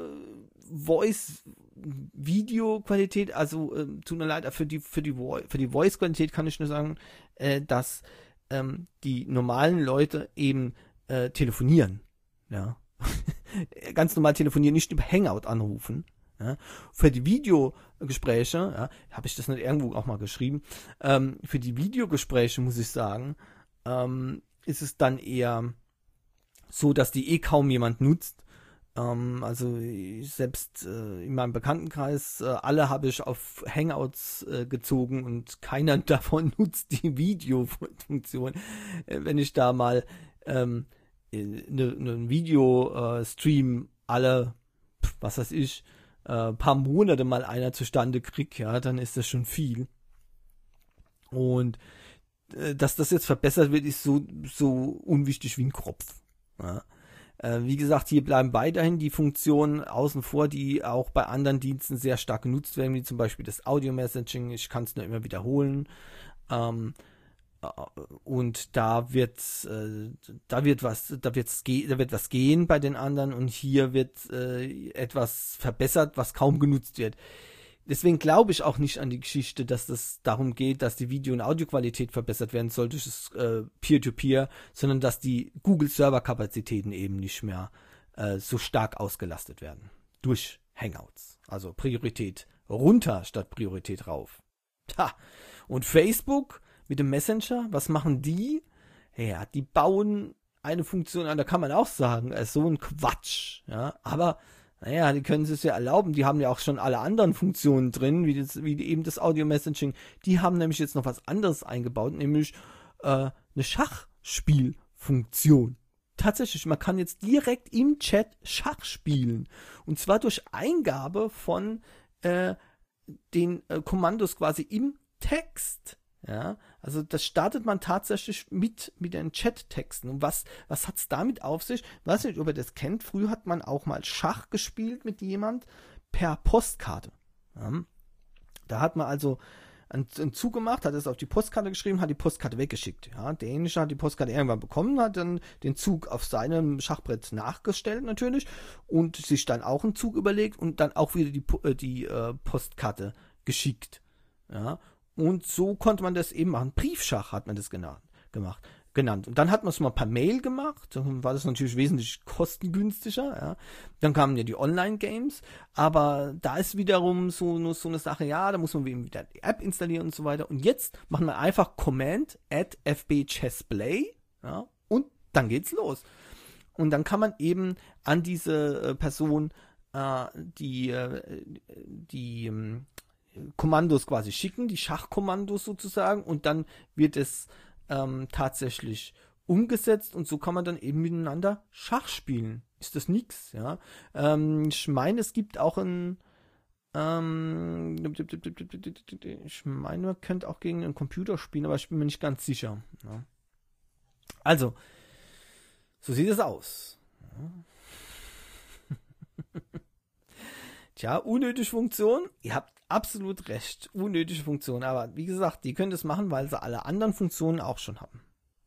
Voice-Video-Qualität, also äh, tut mir leid, für die, für die, für die Voice-Qualität kann ich nur sagen, äh, dass ähm, die normalen Leute eben äh, telefonieren. Ja. Ganz normal telefonieren, nicht über Hangout anrufen. Ja. Für die Videogespräche, ja, habe ich das nicht irgendwo auch mal geschrieben, ähm, für die Videogespräche muss ich sagen, ähm, ist es dann eher so, dass die eh kaum jemand nutzt. Ähm, also ich selbst äh, in meinem Bekanntenkreis, äh, alle habe ich auf Hangouts äh, gezogen und keiner davon nutzt die Videofunktion. Äh, wenn ich da mal ähm, ne, ne Video-Stream äh, alle, was weiß ich, äh, paar Monate mal einer zustande kriegt, ja, dann ist das schon viel. Und äh, dass das jetzt verbessert wird, ist so, so unwichtig wie ein Kropf. Ja. Äh, wie gesagt, hier bleiben weiterhin die Funktionen außen vor, die auch bei anderen Diensten sehr stark genutzt werden, wie zum Beispiel das Audio-Messaging. Ich kann es nur immer wiederholen. Ähm, Und da wird, äh, da wird was, da wird's ge- da wird was gehen bei den anderen und hier wird äh, etwas verbessert, was kaum genutzt wird. Deswegen glaube ich auch nicht an die Geschichte, dass es darum geht, dass die Video- und Audioqualität verbessert werden soll durch das äh, Peer-to-Peer, sondern dass die Google-Server-Kapazitäten eben nicht mehr äh, so stark ausgelastet werden durch Hangouts. Also Priorität runter statt Priorität rauf. Ha. Und Facebook mit dem Messenger, was machen die? Ja, die bauen eine Funktion an, da kann man auch sagen, es ist so ein Quatsch, ja, aber naja, die können es ja erlauben, die haben ja auch schon alle anderen Funktionen drin, wie, das, wie eben das Audio-Messaging, die haben nämlich jetzt noch was anderes eingebaut, nämlich äh, eine Schachspielfunktion. Tatsächlich, man kann jetzt direkt im Chat Schach spielen und zwar durch Eingabe von äh, den äh, Kommandos quasi im Text. Ja, also das startet man tatsächlich mit, mit den Chat-Texten. Und was, was hat's damit auf sich? Ich weiß nicht, ob ihr das kennt. Früher hat man auch mal Schach gespielt mit jemand per Postkarte. Ja, da hat man also einen, einen Zug gemacht, hat es auf die Postkarte geschrieben, hat die Postkarte weggeschickt. Ja, der Ähnliche hat die Postkarte irgendwann bekommen, hat dann den Zug auf seinem Schachbrett nachgestellt natürlich und sich dann auch einen Zug überlegt und dann auch wieder die, die äh, Postkarte geschickt. Ja, und so konnte man das eben machen. Briefschach hat man das genannt, gemacht, genannt. Und dann hat man es mal per Mail gemacht. Dann war das natürlich wesentlich kostengünstiger. Ja. Dann kamen ja die Online-Games. Aber da ist wiederum so, nur so eine Sache, ja, da muss man eben wieder die App installieren und so weiter. Und jetzt machen wir einfach Command at fbchessplay. Ja, und dann geht's los. Und dann kann man eben an diese äh, Person äh, die, äh, die ähm, Kommandos quasi schicken, die Schachkommandos sozusagen, und dann wird es ähm, tatsächlich umgesetzt und so kann man dann eben miteinander Schach spielen. Ist das nix, ja? Ähm, ich meine, es gibt auch ein ähm, ich meine, man könnte auch gegen einen Computer spielen, aber ich bin mir nicht ganz sicher. Ja. Also, so sieht es aus. Ja. Tja, unnötige Funktion. Ihr habt absolut recht. Unnötige Funktion. Aber wie gesagt, die können das machen, weil sie alle anderen Funktionen auch schon haben.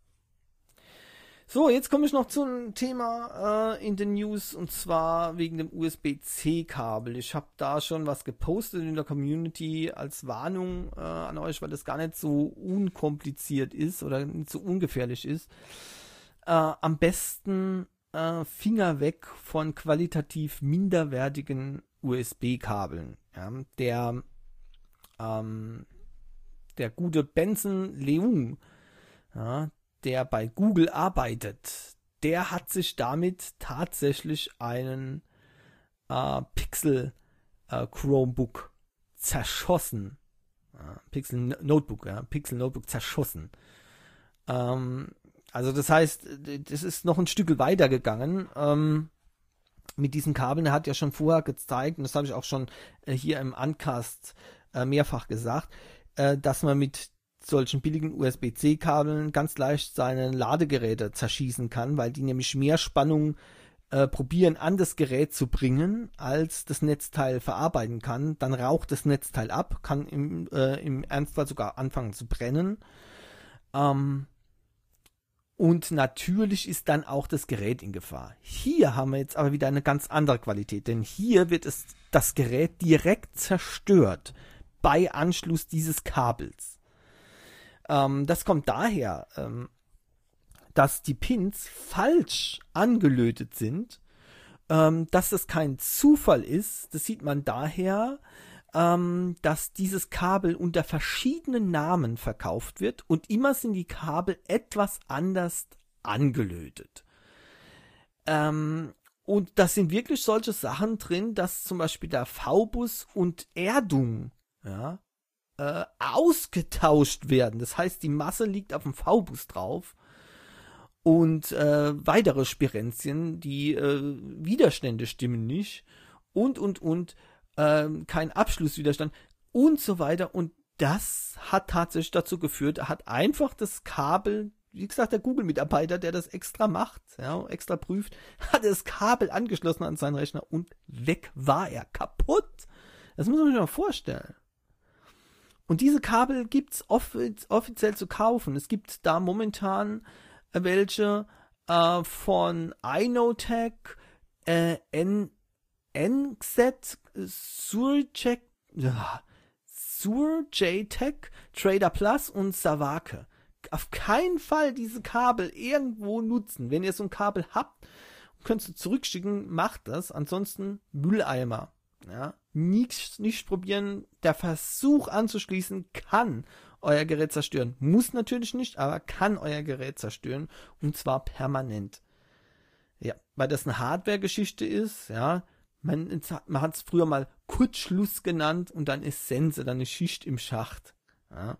So, jetzt komme ich noch zu einem Thema äh, in den News und zwar wegen dem U S B C Kabel. Ich habe da schon was gepostet in der Community als Warnung äh, an euch, weil das gar nicht so unkompliziert ist oder nicht so ungefährlich ist. Äh, am besten äh, Finger weg von qualitativ minderwertigen U S B-Kabeln. Ja, der, ähm, der gute Benson Leung, ja, der bei Google arbeitet, der hat sich damit tatsächlich einen äh, Pixel äh, Chromebook zerschossen. Äh, Pixel Notebook, ja, Pixel Notebook zerschossen. Ähm, also das heißt, das ist noch ein Stück weiter gegangen. Ähm, mit diesen Kabeln, er hat ja schon vorher gezeigt, und das habe ich auch schon äh, hier im Uncast äh, mehrfach gesagt, äh, dass man mit solchen billigen U S B C Kabeln ganz leicht seine Ladegeräte zerschießen kann, weil die nämlich mehr Spannung äh, probieren an das Gerät zu bringen, als das Netzteil verarbeiten kann. Dann raucht das Netzteil ab, kann im, äh, im Ernstfall sogar anfangen zu brennen. Ähm, und natürlich ist dann auch das Gerät in Gefahr. Hier haben wir jetzt aber wieder eine ganz andere Qualität, denn hier wird es das Gerät direkt zerstört bei Anschluss dieses Kabels. Ähm, das kommt daher, ähm, dass die Pins falsch angelötet sind, ähm, dass das kein Zufall ist. Das sieht man daher, ähm, dass dieses Kabel unter verschiedenen Namen verkauft wird und immer sind die Kabel etwas anders angelötet. Ähm, und das sind wirklich solche Sachen drin, dass zum Beispiel der V-Bus und Erdung, ja, Äh, ausgetauscht werden. Das heißt, die Masse liegt auf dem V-Bus drauf und äh, weitere Spirenzien, die äh, Widerstände stimmen nicht und, und, und, äh, kein Abschlusswiderstand und so weiter. Und das hat tatsächlich dazu geführt, er hat einfach das Kabel, wie gesagt, der Google-Mitarbeiter, der das extra macht, ja, extra prüft, hat das Kabel angeschlossen an seinen Rechner und weg war er. Kaputt. Das muss man sich mal vorstellen. Und diese Kabel gibt's offiz- offiziell zu kaufen. Es gibt da momentan äh, welche äh, von iNotech, äh, N- NXet, Surject, ja, Surjtech, Trader Plus und Savake. Auf keinen Fall diese Kabel irgendwo nutzen. Wenn ihr so ein Kabel habt, könnt ihr zurückschicken, macht das. Ansonsten Mülleimer. Ja, nicht, nicht probieren. Der Versuch anzuschließen kann euer Gerät zerstören. Muss natürlich nicht, aber kann euer Gerät zerstören. Und zwar permanent. Ja, weil das eine Hardware-Geschichte ist. Ja, man, man hat es früher mal Kurzschluss genannt und dann ist Sense, dann eine Schicht im Schacht. Ja.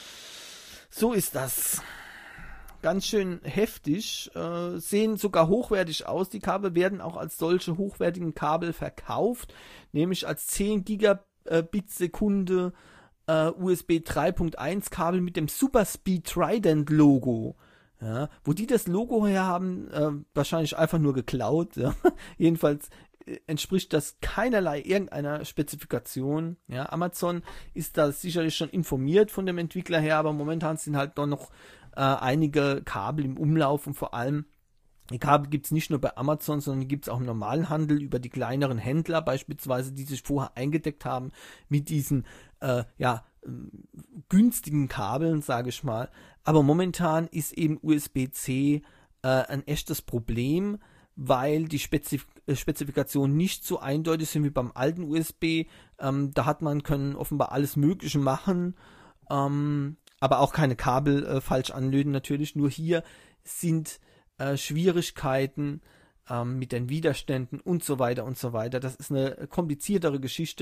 So ist das. Ganz schön heftig, äh, sehen sogar hochwertig aus. Die Kabel werden auch als solche hochwertigen Kabel verkauft, nämlich als zehn Gigabit Sekunde äh, U S B drei Punkt eins Kabel mit dem Superspeed Trident Logo. Ja, wo die das Logo her haben, äh, wahrscheinlich einfach nur geklaut. Ja. Jedenfalls äh, entspricht das keinerlei irgendeiner Spezifikation. Ja, Amazon ist da sicherlich schon informiert von dem Entwickler her, aber momentan sind halt doch noch äh, einige Kabel im Umlauf und vor allem die Kabel gibt es nicht nur bei Amazon, sondern die gibt es auch im normalen Handel über die kleineren Händler beispielsweise, die sich vorher eingedeckt haben mit diesen äh, ja, äh, günstigen Kabeln, sage ich mal. Aber momentan ist eben U S B C äh, ein echtes Problem, weil die Spezif Spezifikationen nicht so eindeutig sind wie beim alten U S B. Ähm, da hat man können offenbar alles Mögliche machen, ähm, aber auch keine Kabel äh, falsch anlöten natürlich. Nur hier sind äh, Schwierigkeiten ähm, mit den Widerständen und so weiter und so weiter. Das ist eine kompliziertere Geschichte,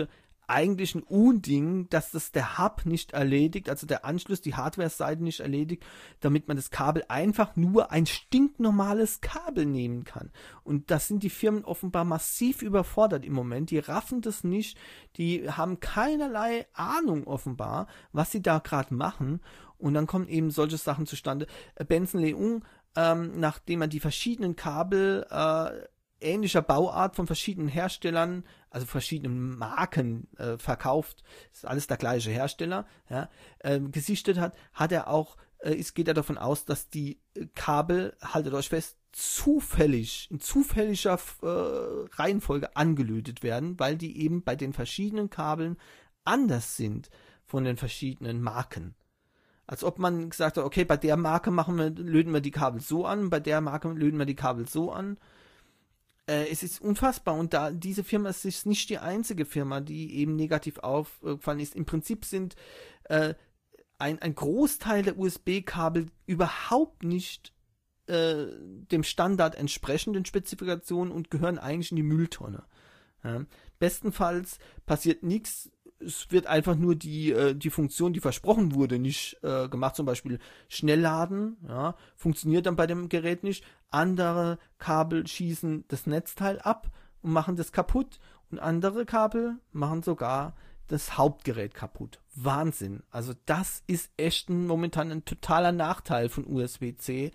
eigentlich ein Unding, dass das der Hub nicht erledigt, also der Anschluss, die Hardware-Seite nicht erledigt, damit man das Kabel einfach nur ein stinknormales Kabel nehmen kann. Und das sind die Firmen offenbar massiv überfordert im Moment. Die raffen das nicht, die haben keinerlei Ahnung offenbar, was sie da gerade machen. Und dann kommen eben solche Sachen zustande. Benson Leung, ähm, nachdem er die verschiedenen Kabel äh, ähnlicher Bauart von verschiedenen Herstellern, also verschiedenen Marken äh, verkauft, ist alles der gleiche Hersteller, ja, äh, gesichtet hat, hat er auch, äh, ist, geht er davon aus, dass die Kabel, haltet euch fest, zufällig, in zufälliger äh, Reihenfolge angelötet werden, weil die eben bei den verschiedenen Kabeln anders sind von den verschiedenen Marken. Als ob man gesagt hat, okay, bei der Marke machen wir, löten wir die Kabel so an, bei der Marke löten wir die Kabel so an. Es ist unfassbar und da diese Firma ist nicht die einzige Firma, die eben negativ aufgefallen ist. Im Prinzip sind äh, ein, ein Großteil der U S B-Kabel überhaupt nicht äh, dem Standard entsprechen, den Spezifikationen und gehören eigentlich in die Mülltonne. Ja. Bestenfalls passiert nichts. Es wird einfach nur die, äh, die Funktion, die versprochen wurde, nicht äh, gemacht. Zum Beispiel Schnellladen, ja, funktioniert dann bei dem Gerät nicht. Andere Kabel schießen das Netzteil ab und machen das kaputt. Und andere Kabel machen sogar das Hauptgerät kaputt. Wahnsinn. Also das ist echt ein, momentan ein totaler Nachteil von U S B-C.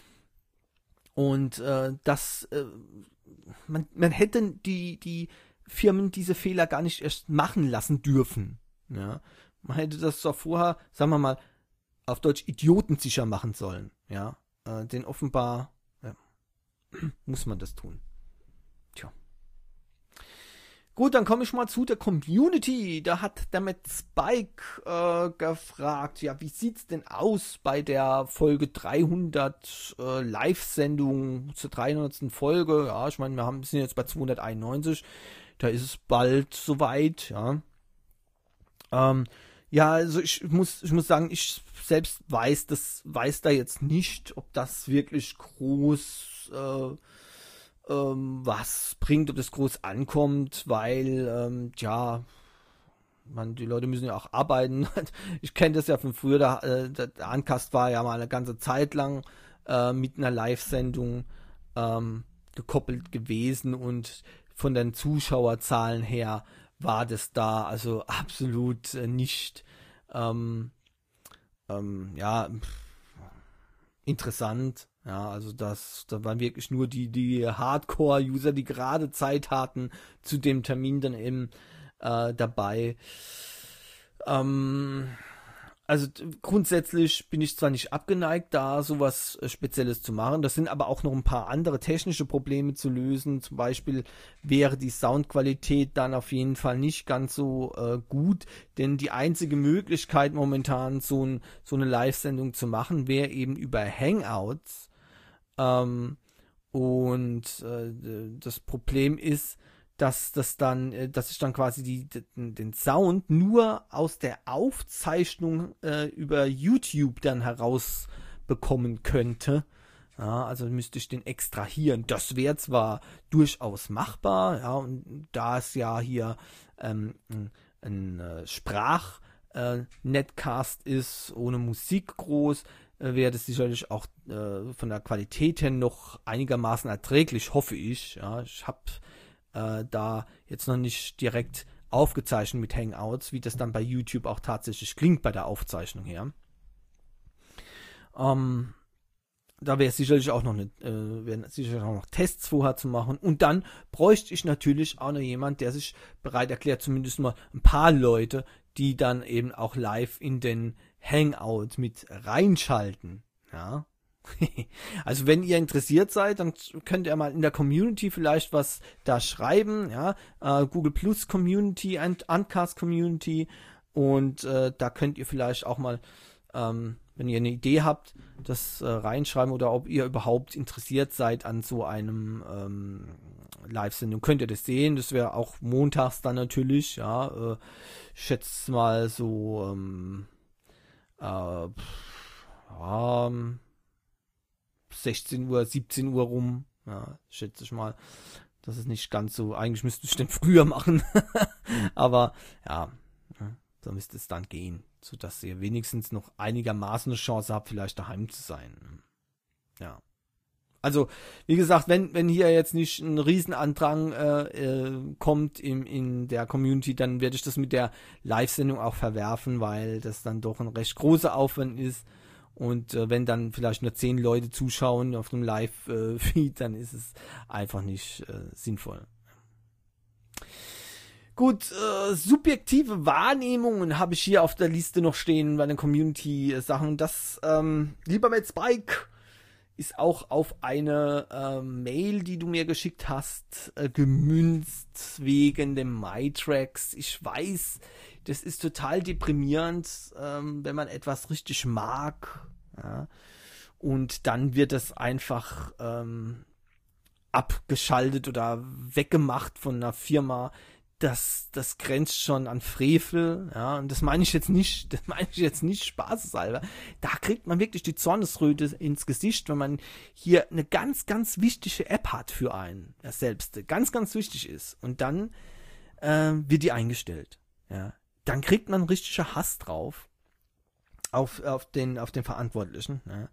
Und äh, das, äh, man, man hätte die, die Firmen diese Fehler gar nicht erst machen lassen dürfen. Ja, man hätte das doch vorher, sagen wir mal, auf Deutsch idiotensicher machen sollen. Ja, äh, denn offenbar ja, muss man das tun. Tja. Gut, dann komme ich mal zu der Community. Da hat der Matt Spike äh, gefragt, ja, wie sieht's denn aus bei der Folge dreihundert äh, Live-Sendung zur dreihundertsten Folge? Ja, ich meine, wir haben, sind jetzt bei zweihunderteinundneunzig. Da ist es bald soweit, ja. Ähm, ja, also ich muss, ich muss sagen, ich selbst weiß, das weiß da jetzt nicht, ob das wirklich groß äh, ähm, was bringt, ob das groß ankommt, weil, ähm, ja, man, die Leute müssen ja auch arbeiten. Ich kenne das ja von früher, da, äh, der Ancast war ja mal eine ganze Zeit lang äh, mit einer Live-Sendung ähm, gekoppelt gewesen und von den Zuschauerzahlen her war das da also absolut äh, nicht ähm, ähm, ja interessant. Ja, also das, da waren wirklich nur die die Hardcore-User, die gerade Zeit hatten, zu dem Termin dann eben äh, dabei. Ähm, Also grundsätzlich bin ich zwar nicht abgeneigt, da sowas Spezielles zu machen. Das sind aber auch noch ein paar andere technische Probleme zu lösen. Zum Beispiel wäre die Soundqualität dann auf jeden Fall nicht ganz so äh, gut, denn die einzige Möglichkeit momentan so, ein, so eine Live-Sendung zu machen, wäre eben über Hangouts. Ähm, und äh, das Problem ist, dass das dann, dass ich dann quasi die, den, den Sound nur aus der Aufzeichnung äh, über YouTube dann herausbekommen könnte. Ja, also müsste ich den extrahieren. Das wäre zwar durchaus machbar, ja, und da es ja hier ähm, ein, ein äh, Sprach-Netcast äh, ist, ohne Musik groß, äh, wäre das sicherlich auch äh, von der Qualität her noch einigermaßen erträglich, hoffe ich. Ja, ich habe Äh, da jetzt noch nicht direkt aufgezeichnet mit Hangouts, wie das dann bei YouTube auch tatsächlich klingt bei der Aufzeichnung her. Ähm, da wäre sicherlich auch noch eine, äh, wären sicherlich auch noch Tests vorher zu machen. Und dann bräuchte ich natürlich auch noch jemand, der sich bereit erklärt, zumindest mal ein paar Leute, die dann eben auch live in den Hangout mit reinschalten. Ja. Also wenn ihr interessiert seid, dann könnt ihr mal in der Community vielleicht was da schreiben, ja, äh, Google Plus Community und Uncast Community und äh, da könnt ihr vielleicht auch mal, ähm, wenn ihr eine Idee habt, das äh, reinschreiben oder ob ihr überhaupt interessiert seid an so einem ähm, Live-Sendung, könnt ihr das sehen, das wäre auch montags dann natürlich, ja, äh, ich schätze mal so ähm, äh, ja, sechzehn Uhr, siebzehn Uhr rum, ja, schätze ich mal. Das ist nicht ganz so, eigentlich müsste ich den früher machen. Aber ja, so müsste es dann gehen, sodass ihr wenigstens noch einigermaßen eine Chance habt, vielleicht daheim zu sein. Ja. Also, wie gesagt, wenn wenn hier jetzt nicht ein Riesenandrang äh, äh, kommt im, in der Community, dann werde ich das mit der Live-Sendung auch verwerfen, weil das dann doch ein recht großer Aufwand ist. Und äh, wenn dann vielleicht nur zehn Leute zuschauen auf dem Live-Feed, dann ist es einfach nicht äh, sinnvoll. Gut, äh, subjektive Wahrnehmungen habe ich hier auf der Liste noch stehen bei den Community-Sachen. Das ähm, lieber mit Spike ist auch auf eine äh, Mail, die du mir geschickt hast, äh, gemünzt wegen dem MyTracks. Ich weiß, das ist total deprimierend, ähm, wenn man etwas richtig mag. Ja, und dann wird es einfach ähm, abgeschaltet oder weggemacht von einer Firma. Das, das grenzt schon an Frevel, ja, und das meine ich jetzt nicht, das meine ich jetzt nicht spaßeshalber. Da kriegt man wirklich die Zornesröte ins Gesicht, wenn man hier eine ganz, ganz wichtige App hat für einen, ja, selbst, ganz, ganz wichtig ist. Und dann äh, wird die eingestellt, ja. Dann kriegt man richtiger Hass drauf, auf, auf den, auf den Verantwortlichen, ja.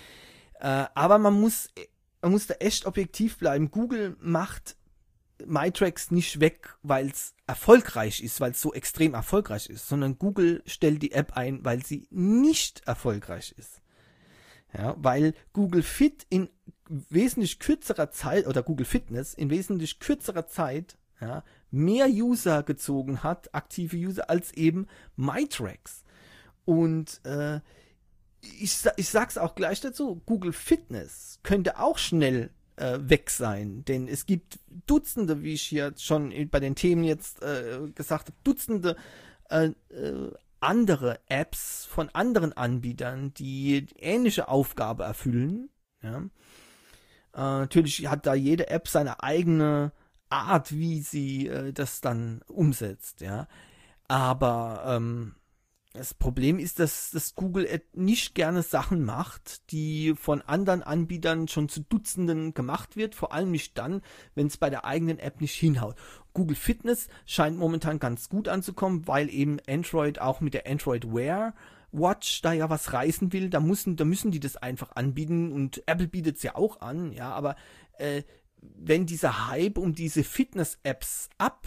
Äh, aber man muss, man muss da echt objektiv bleiben. Google macht MyTracks nicht weg, weil es erfolgreich ist, weil es so extrem erfolgreich ist, sondern Google stellt die App ein, weil sie nicht erfolgreich ist. Ja, weil Google Fit in wesentlich kürzerer Zeit oder Google Fitness in wesentlich kürzerer Zeit, ja, mehr User gezogen hat, aktive User, als eben MyTracks. Und äh, ich, ich sag's auch gleich dazu, Google Fitness könnte auch schnell weg sein, denn es gibt Dutzende, wie ich hier schon bei den Themen jetzt äh, gesagt habe, Dutzende äh, äh, andere Apps von anderen Anbietern, die ähnliche Aufgabe erfüllen. Ja. Äh, natürlich hat da jede App seine eigene Art, wie sie äh, das dann umsetzt. Ja. Aber ähm, das Problem ist, dass, dass Google nicht gerne Sachen macht, die von anderen Anbietern schon zu Dutzenden gemacht wird, vor allem nicht dann, wenn es bei der eigenen App nicht hinhaut. Google Fitness scheint momentan ganz gut anzukommen, weil eben Android auch mit der Android Wear Watch da ja was reißen will. Da müssen, da müssen die das einfach anbieten und Apple bietet es ja auch an, ja, aber äh, wenn dieser Hype um diese Fitness-Apps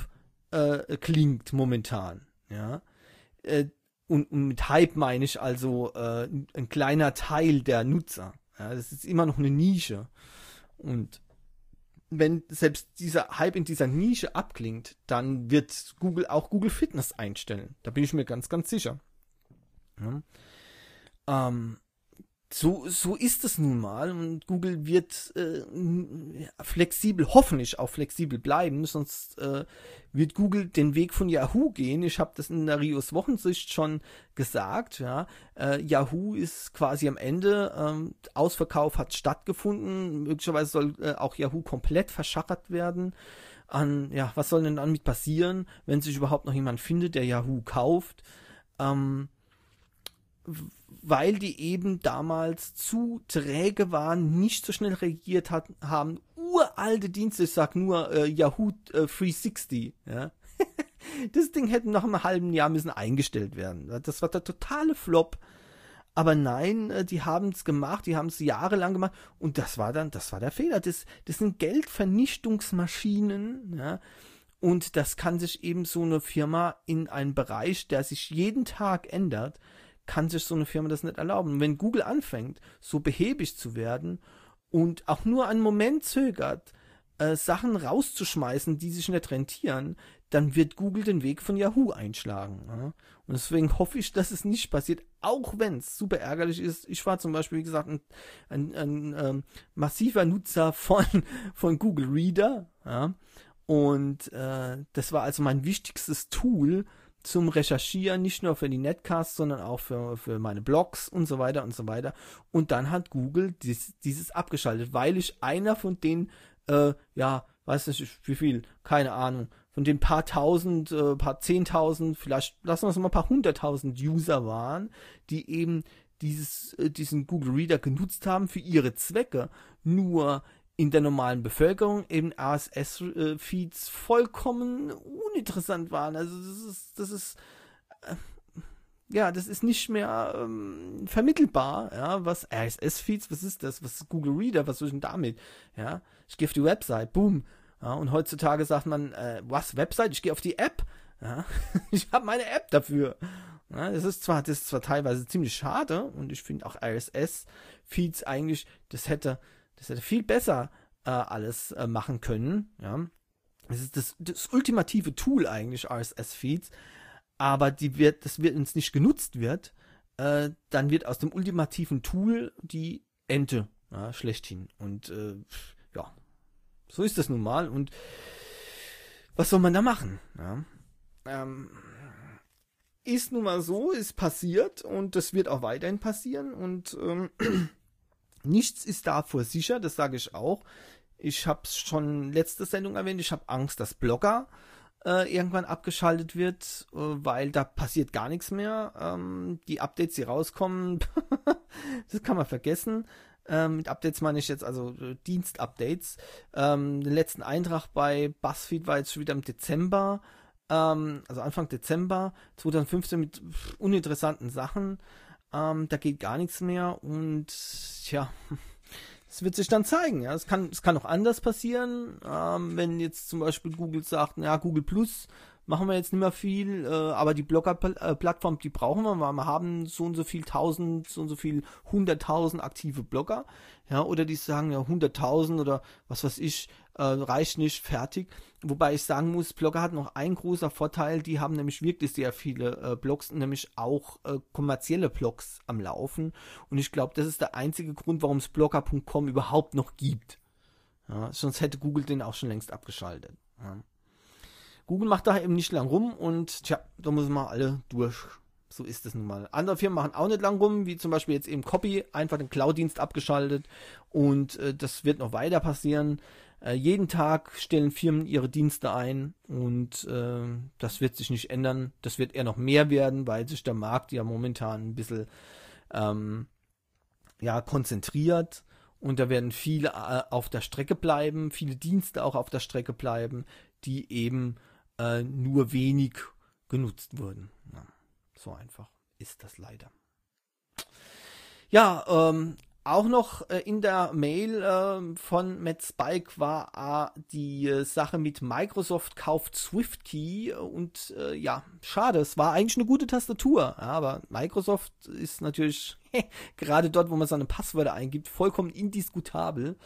abklingt äh, momentan, ja, äh, Und, und mit Hype meine ich also äh, ein kleiner Teil der Nutzer. Ja, das ist immer noch eine Nische. Und wenn selbst dieser Hype in dieser Nische abklingt, dann wird Google auch Google Fitness einstellen. Da bin ich mir ganz, ganz sicher. Ja. Ähm, so, so ist es nun mal. Und Google wird äh, flexibel, hoffentlich auch flexibel bleiben, sonst äh, wird Google den Weg von Yahoo gehen. Ich habe das in der Rios Wochensicht schon gesagt. Ja, äh, Yahoo ist quasi am Ende. Ähm, Ausverkauf hat stattgefunden. Möglicherweise soll äh, auch Yahoo komplett verschachert werden. An, ja, was soll denn dann mit passieren, wenn sich überhaupt noch jemand findet, der Yahoo kauft? Ähm, weil die eben damals zu träge waren, nicht so schnell reagiert hat, haben. Uralte Dienste, ich sag nur äh, Yahoo äh, dreihundertsechzig, ja. Das Ding hätte nach einem halben Jahr müssen eingestellt werden. Das war der totale Flop. Aber nein, äh, die haben es gemacht, die haben es jahrelang gemacht und das war dann, das war der Fehler. Das, das sind Geldvernichtungsmaschinen, ja. Und das kann sich eben so eine Firma in einem Bereich, der sich jeden Tag ändert, kann sich so eine Firma das nicht erlauben. Und wenn Google anfängt, so behäbig zu werden und auch nur einen Moment zögert, äh, Sachen rauszuschmeißen, die sich nicht rentieren, dann wird Google den Weg von Yahoo einschlagen. Ja? Und deswegen hoffe ich, dass es nicht passiert, auch wenn es super ärgerlich ist. Ich war zum Beispiel, wie gesagt, ein, ein, ein ähm, massiver Nutzer von, von Google Reader. Ja? Und äh, das war also mein wichtigstes Tool zum Recherchieren, nicht nur für die Netcasts, sondern auch für, für meine Blogs und so weiter und so weiter. Und dann hat Google dies, dieses abgeschaltet, weil ich einer von den, äh, ja, weiß nicht wie viel, keine Ahnung, von den paar tausend, äh, paar zehntausend, vielleicht lassen wir es mal ein paar hunderttausend User waren, die eben dieses, äh, diesen Google Reader genutzt haben für ihre Zwecke. Nur in der normalen Bevölkerung eben R S S-Feeds vollkommen uninteressant waren. Also das ist, das ist, äh, ja, das ist nicht mehr ähm, vermittelbar, ja, was R S S-Feeds, was ist das, was ist Google Reader, was soll ich denn damit, ja, ich gehe auf die Website, boom, ja, und heutzutage sagt man, äh, was, Website, ich gehe auf die App, ja, ich habe meine App dafür, ja, das ist zwar, das ist zwar teilweise ziemlich schade und ich finde auch R S S-Feeds eigentlich, das hätte, das hätte viel besser äh, alles äh, machen können, ja, das ist das, das ultimative Tool eigentlich, R S S-Feeds, aber die wird, das wird uns nicht genutzt wird, äh, dann wird aus dem ultimativen Tool die Ente, ja, schlechthin. Und äh, ja, so ist das nun mal. Und was soll man da machen? Ja? Ähm, ist nun mal so, ist passiert und das wird auch weiterhin passieren. Und ähm, nichts ist davor sicher, das sage ich auch. Ich habe es schon letzte Sendung erwähnt, ich habe Angst, dass Blogger irgendwann abgeschaltet wird, weil da passiert gar nichts mehr. Ähm, die Updates, die rauskommen, das kann man vergessen. Ähm, mit Updates meine ich jetzt also äh, Dienstupdates. Ähm, den letzten Eintrag bei BuzzFeed war jetzt schon wieder im Dezember, ähm, also Anfang Dezember zwanzig fünfzehn mit uninteressanten Sachen. Ähm, da geht gar nichts mehr und tja, es wird sich dann zeigen, ja. Es kann, es kann auch anders passieren, ähm, wenn jetzt zum Beispiel Google sagt, ja, Google Plus machen wir jetzt nicht mehr viel, äh, aber die Blogger-Plattform, die brauchen wir, weil wir haben so und so viel tausend, so und so viel hunderttausend aktive Blogger, ja, oder die sagen, ja, hunderttausend oder was weiß ich, äh, reicht nicht, fertig. Wobei ich sagen muss, Blogger hat noch einen großer Vorteil, die haben nämlich wirklich sehr viele äh, Blogs, nämlich auch äh, kommerzielle Blogs am Laufen und ich glaube, das ist der einzige Grund, warum es blogger punkt com überhaupt noch gibt. Ja, sonst hätte Google den auch schon längst abgeschaltet. Ja. Google macht da eben nicht lang rum und tja, da müssen wir alle durch. So ist es nun mal. Andere Firmen machen auch nicht lang rum, wie zum Beispiel jetzt eben Copy, einfach den Cloud-Dienst abgeschaltet und äh, das wird noch weiter passieren. Äh, jeden Tag stellen Firmen ihre Dienste ein und äh, das wird sich nicht ändern. Das wird eher noch mehr werden, weil sich der Markt ja momentan ein bisschen ähm, ja, konzentriert. Und da werden viele äh, auf der Strecke bleiben, viele Dienste auch auf der Strecke bleiben, die eben äh, nur wenig genutzt wurden. Ja, so einfach ist das leider. Ja, ähm, auch noch äh, in der Mail äh, von Matt Spike war äh, die äh, Sache mit Microsoft kauft SwiftKey und äh, ja, schade, es war eigentlich eine gute Tastatur, ja, aber Microsoft ist natürlich gerade dort, wo man seine Passwörter eingibt, vollkommen indiskutabel.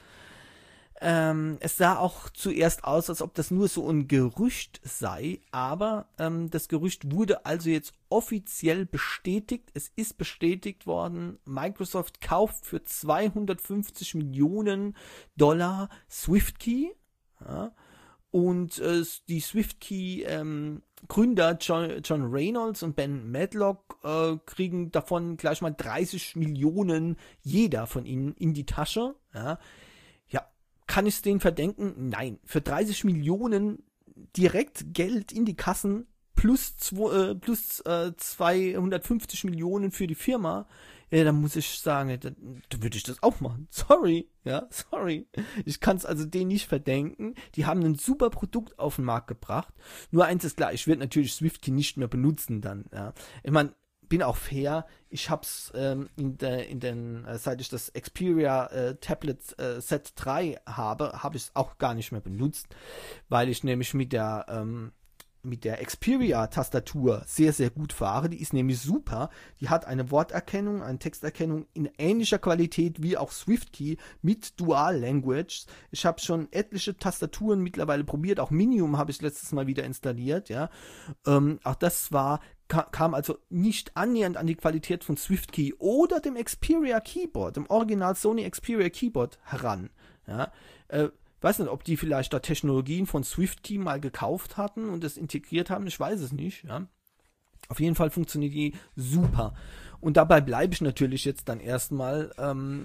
Ähm, es sah auch zuerst aus, als ob das nur so ein Gerücht sei, aber ähm, das Gerücht wurde also jetzt offiziell bestätigt. Es ist bestätigt worden, Microsoft kauft für zweihundertfünfzig Millionen Dollar SwiftKey, ja, und äh, die SwiftKey ähm, Gründer John, John Reynolds und Ben Madlock äh, kriegen davon gleich mal dreißig Millionen jeder von ihnen in die Tasche, ja. Kann ich es denen verdenken? Nein. Für dreißig Millionen direkt Geld in die Kassen plus, zwei, äh, plus äh, zweihundertfünfzig Millionen für die Firma, ja, dann muss ich sagen, da, da würde ich das auch machen. Sorry, ja, sorry. Ich kann es also denen nicht verdenken. Die haben ein super Produkt auf den Markt gebracht. Nur eins ist klar, ich werde natürlich SwiftKey nicht mehr benutzen dann. Ja. Ich meine, bin auch fair, ich hab's ähm, in der, in den, äh, seit ich das Xperia äh, Tablet äh, Set drei habe, habe ich es auch gar nicht mehr benutzt, weil ich nämlich mit der ähm, mit der Xperia-Tastatur sehr, sehr gut fahre. Die ist nämlich super. Die hat eine Worterkennung, eine Texterkennung in ähnlicher Qualität wie auch SwiftKey mit Dual Language. Ich habe schon etliche Tastaturen mittlerweile probiert. Auch Minium habe ich letztes Mal wieder installiert. Ja, ähm, auch das war kam also nicht annähernd an die Qualität von SwiftKey oder dem Xperia Keyboard, dem Original Sony Xperia Keyboard heran. Ja, äh, weiß nicht, ob die vielleicht da Technologien von SwiftKey mal gekauft hatten und das integriert haben, ich weiß es nicht. Ja. Auf jeden Fall funktioniert die super. Und dabei bleibe ich natürlich jetzt dann erstmal. Ähm,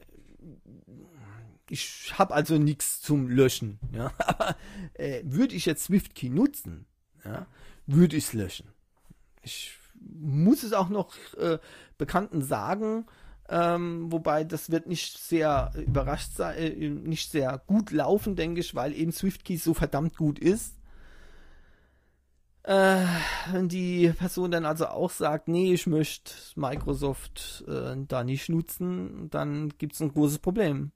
ich habe also nichts zum Löschen. Ja. Aber äh, würde ich jetzt SwiftKey nutzen, ja, würde ich es löschen. Ich muss es auch noch äh, Bekannten sagen, Ähm, wobei das wird nicht sehr überrascht sein, äh, nicht sehr gut laufen, denke ich, weil eben SwiftKey so verdammt gut ist. Äh, wenn die Person dann also auch sagt, nee, ich möchte Microsoft äh, da nicht nutzen, dann gibt es ein großes Problem.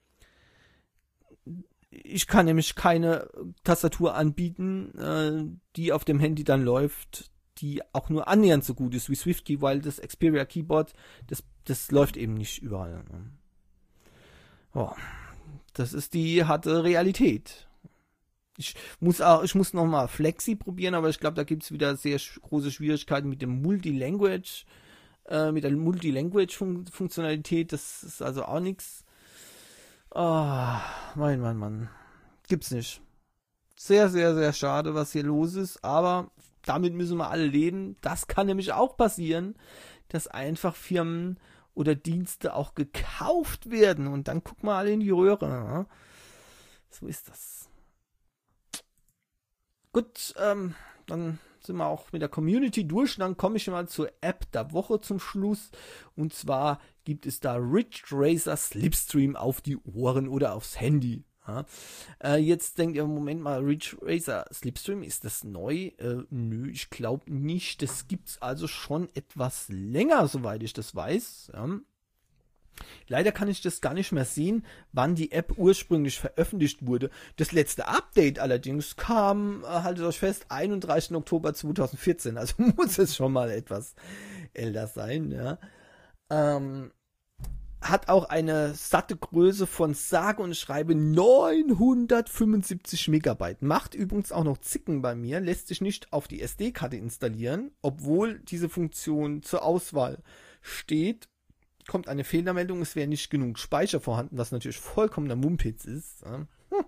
Ich kann nämlich keine Tastatur anbieten, äh, die auf dem Handy dann läuft, die auch nur annähernd so gut ist wie SwiftKey, weil das Xperia Keyboard, das, das läuft eben nicht überall. Oh, das ist die harte Realität. Ich muss auch, ich muss nochmal Flexi probieren, aber ich glaube, da gibt es wieder sehr sch- große Schwierigkeiten mit dem Multilanguage, äh, mit der Multilanguage-Funktionalität. Das ist also auch nichts. Oh, mein Mann, Mann. Gibt's nicht. Sehr, sehr, sehr schade, was hier los ist, aber damit müssen wir alle leben. Das kann nämlich auch passieren, dass einfach Firmen oder Dienste auch gekauft werden und dann gucken wir alle in die Röhre. Ja? So ist das. Gut, ähm, dann sind wir auch mit der Community durch und dann komme ich mal zur App der Woche zum Schluss. Und zwar gibt es da Ridge Racer Slipstream auf die Ohren oder aufs Handy. Ja. Äh, jetzt denkt ihr, Moment mal, Ridge Racer Slipstream, ist das neu? Äh, nö, ich glaube nicht. Das gibt es also schon etwas länger, soweit ich das weiß. Ja. Leider kann ich das gar nicht mehr sehen, wann die App ursprünglich veröffentlicht wurde. Das letzte Update allerdings kam, äh, haltet euch fest, einunddreißigsten Oktober zweitausendvierzehn. Also muss es schon mal etwas älter sein. Ja. Ähm, hat auch eine satte Größe von sage und schreibe neunhundertfünfundsiebzig Megabyte. Macht übrigens auch noch Zicken bei mir, lässt sich nicht auf die S D-Karte installieren, obwohl diese Funktion zur Auswahl steht. Kommt eine Fehlermeldung, es wäre nicht genug Speicher vorhanden, was natürlich vollkommener Mumpitz ist. Ja. Hm.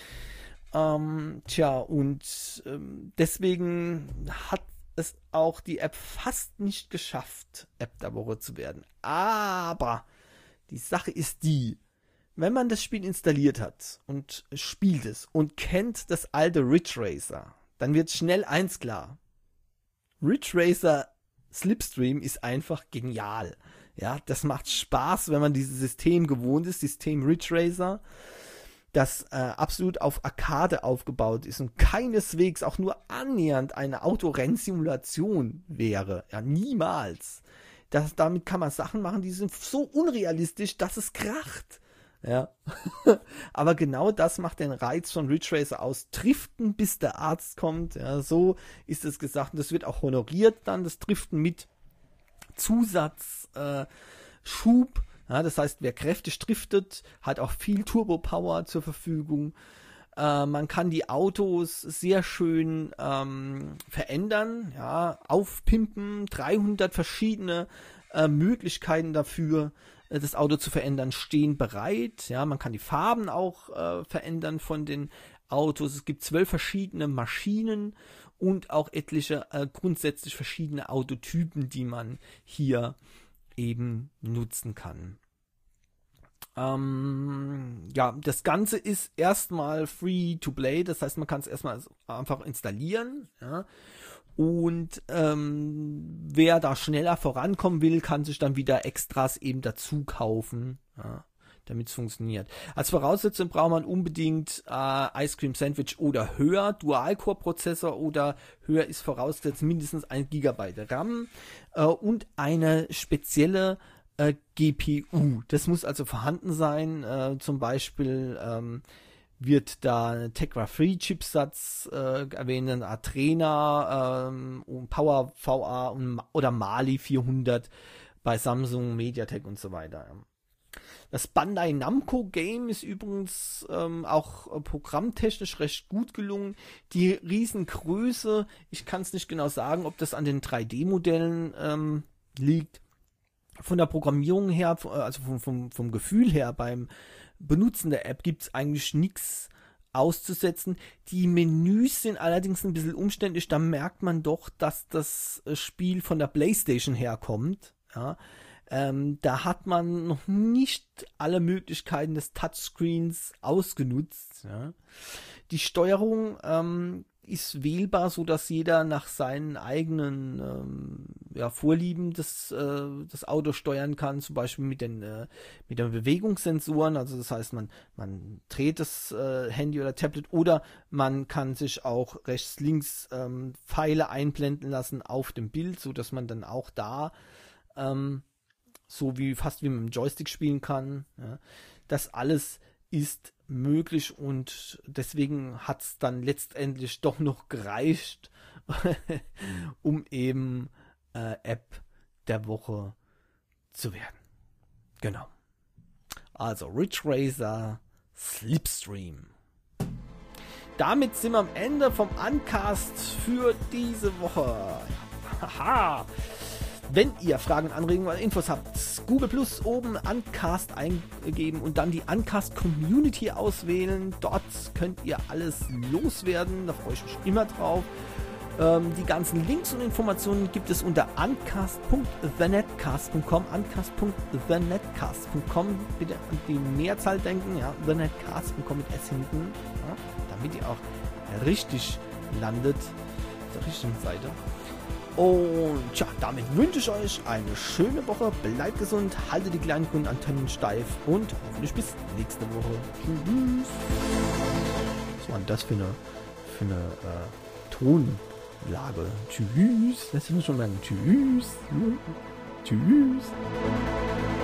Ähm, tja, und ähm, deswegen hat es auch die App fast nicht geschafft, App der Woche zu werden. Aber die Sache ist die, wenn man das Spiel installiert hat und spielt es und kennt das alte Ridge Racer, dann wird schnell eins klar. Ridge Racer Slipstream ist einfach genial. Ja, das macht Spaß, wenn man dieses System gewohnt ist, System Ridge Racer, das äh, absolut auf Arcade aufgebaut ist und keineswegs auch nur annähernd eine Autorennsimulation wäre. Ja, niemals. Das, damit kann man Sachen machen, die sind so unrealistisch, dass es kracht. Ja. Aber genau das macht den Reiz von Ridge Racer aus. Driften, bis der Arzt kommt. Ja, so ist es gesagt. Und das wird auch honoriert dann, das Driften mit Zusatzschub. Äh, Schub. Ja, das heißt, wer kräftig driftet, hat auch viel Turbo-Power zur Verfügung. Äh, man kann die Autos sehr schön ähm, verändern, ja, aufpimpen, dreihundert verschiedene äh, Möglichkeiten dafür, äh, das Auto zu verändern, stehen bereit. Ja, man kann die Farben auch äh, verändern von den Autos. Es gibt zwölf verschiedene Maschinen und auch etliche äh, grundsätzlich verschiedene Autotypen, die man hier eben nutzen kann. Ähm, ja, das Ganze ist erstmal free to play, das heißt, man kann es erstmal einfach installieren. Ja. Und ähm, wer da schneller vorankommen will, kann sich dann wieder Extras eben dazu kaufen, ja, damit es funktioniert. Als Voraussetzung braucht man unbedingt äh, Ice Cream Sandwich oder höher, Dual-Core-Prozessor oder höher ist vorausgesetzt mindestens ein Gigabyte RAM äh, und eine spezielle äh, G P U. Das muss also vorhanden sein, äh, zum Beispiel ähm, wird da Tegra drei Chipsatz äh, erwähnt, Adrena, ähm, Power V A und, oder Mali vierhundert bei Samsung, MediaTek und so weiter. Das Bandai Namco Game ist übrigens ähm, auch äh, programmtechnisch recht gut gelungen. Die Riesengröße, ich kann es nicht genau sagen, ob das an den drei D-Modellen ähm, liegt. Von der Programmierung her, also vom, vom, vom Gefühl her beim Benutzen der App gibt es eigentlich nichts auszusetzen. Die Menüs sind allerdings ein bisschen umständlich. Da merkt man doch, dass das Spiel von der PlayStation herkommt. Ja. Ähm, da hat man noch nicht alle Möglichkeiten des Touchscreens ausgenutzt. Ja. Die Steuerung ähm, ist wählbar, so dass jeder nach seinen eigenen ähm, ja, Vorlieben das, äh, das Auto steuern kann, zum Beispiel mit den, äh, mit den Bewegungssensoren. Also das heißt, man, man dreht das äh, Handy oder Tablet oder man kann sich auch rechts, links ähm, Pfeile einblenden lassen auf dem Bild, so dass man dann auch da ähm, so wie fast wie mit dem Joystick spielen kann. Ja. Das alles ist möglich und deswegen hat es dann letztendlich doch noch gereicht, um eben äh, App der Woche zu werden. Genau. Also Ridge Racer Slipstream. Damit sind wir am Ende vom Uncast für diese Woche. Haha. Wenn ihr Fragen, Anregungen oder Infos habt, Google Plus oben Uncast eingeben und dann die Uncast Community auswählen. Dort könnt ihr alles loswerden. Da freue ich mich immer drauf. Ähm, die ganzen Links und Informationen gibt es unter uncast punkt the netcast punkt com. uncast punkt the netcast punkt com. Bitte an die Mehrzahl denken. Ja, the netcast punkt com mit S hinten. Ja, damit ihr auch richtig landet. Auf der richtigen Seite. Und ja, damit wünsche ich euch eine schöne Woche. Bleibt gesund, haltet die kleinen Antennen steif und hoffentlich bis nächste Woche. Tschüss. Was war denn das für eine, für eine äh, Tonlage? Tschüss. Das ist schon mal ein Tschüss. Tschüss.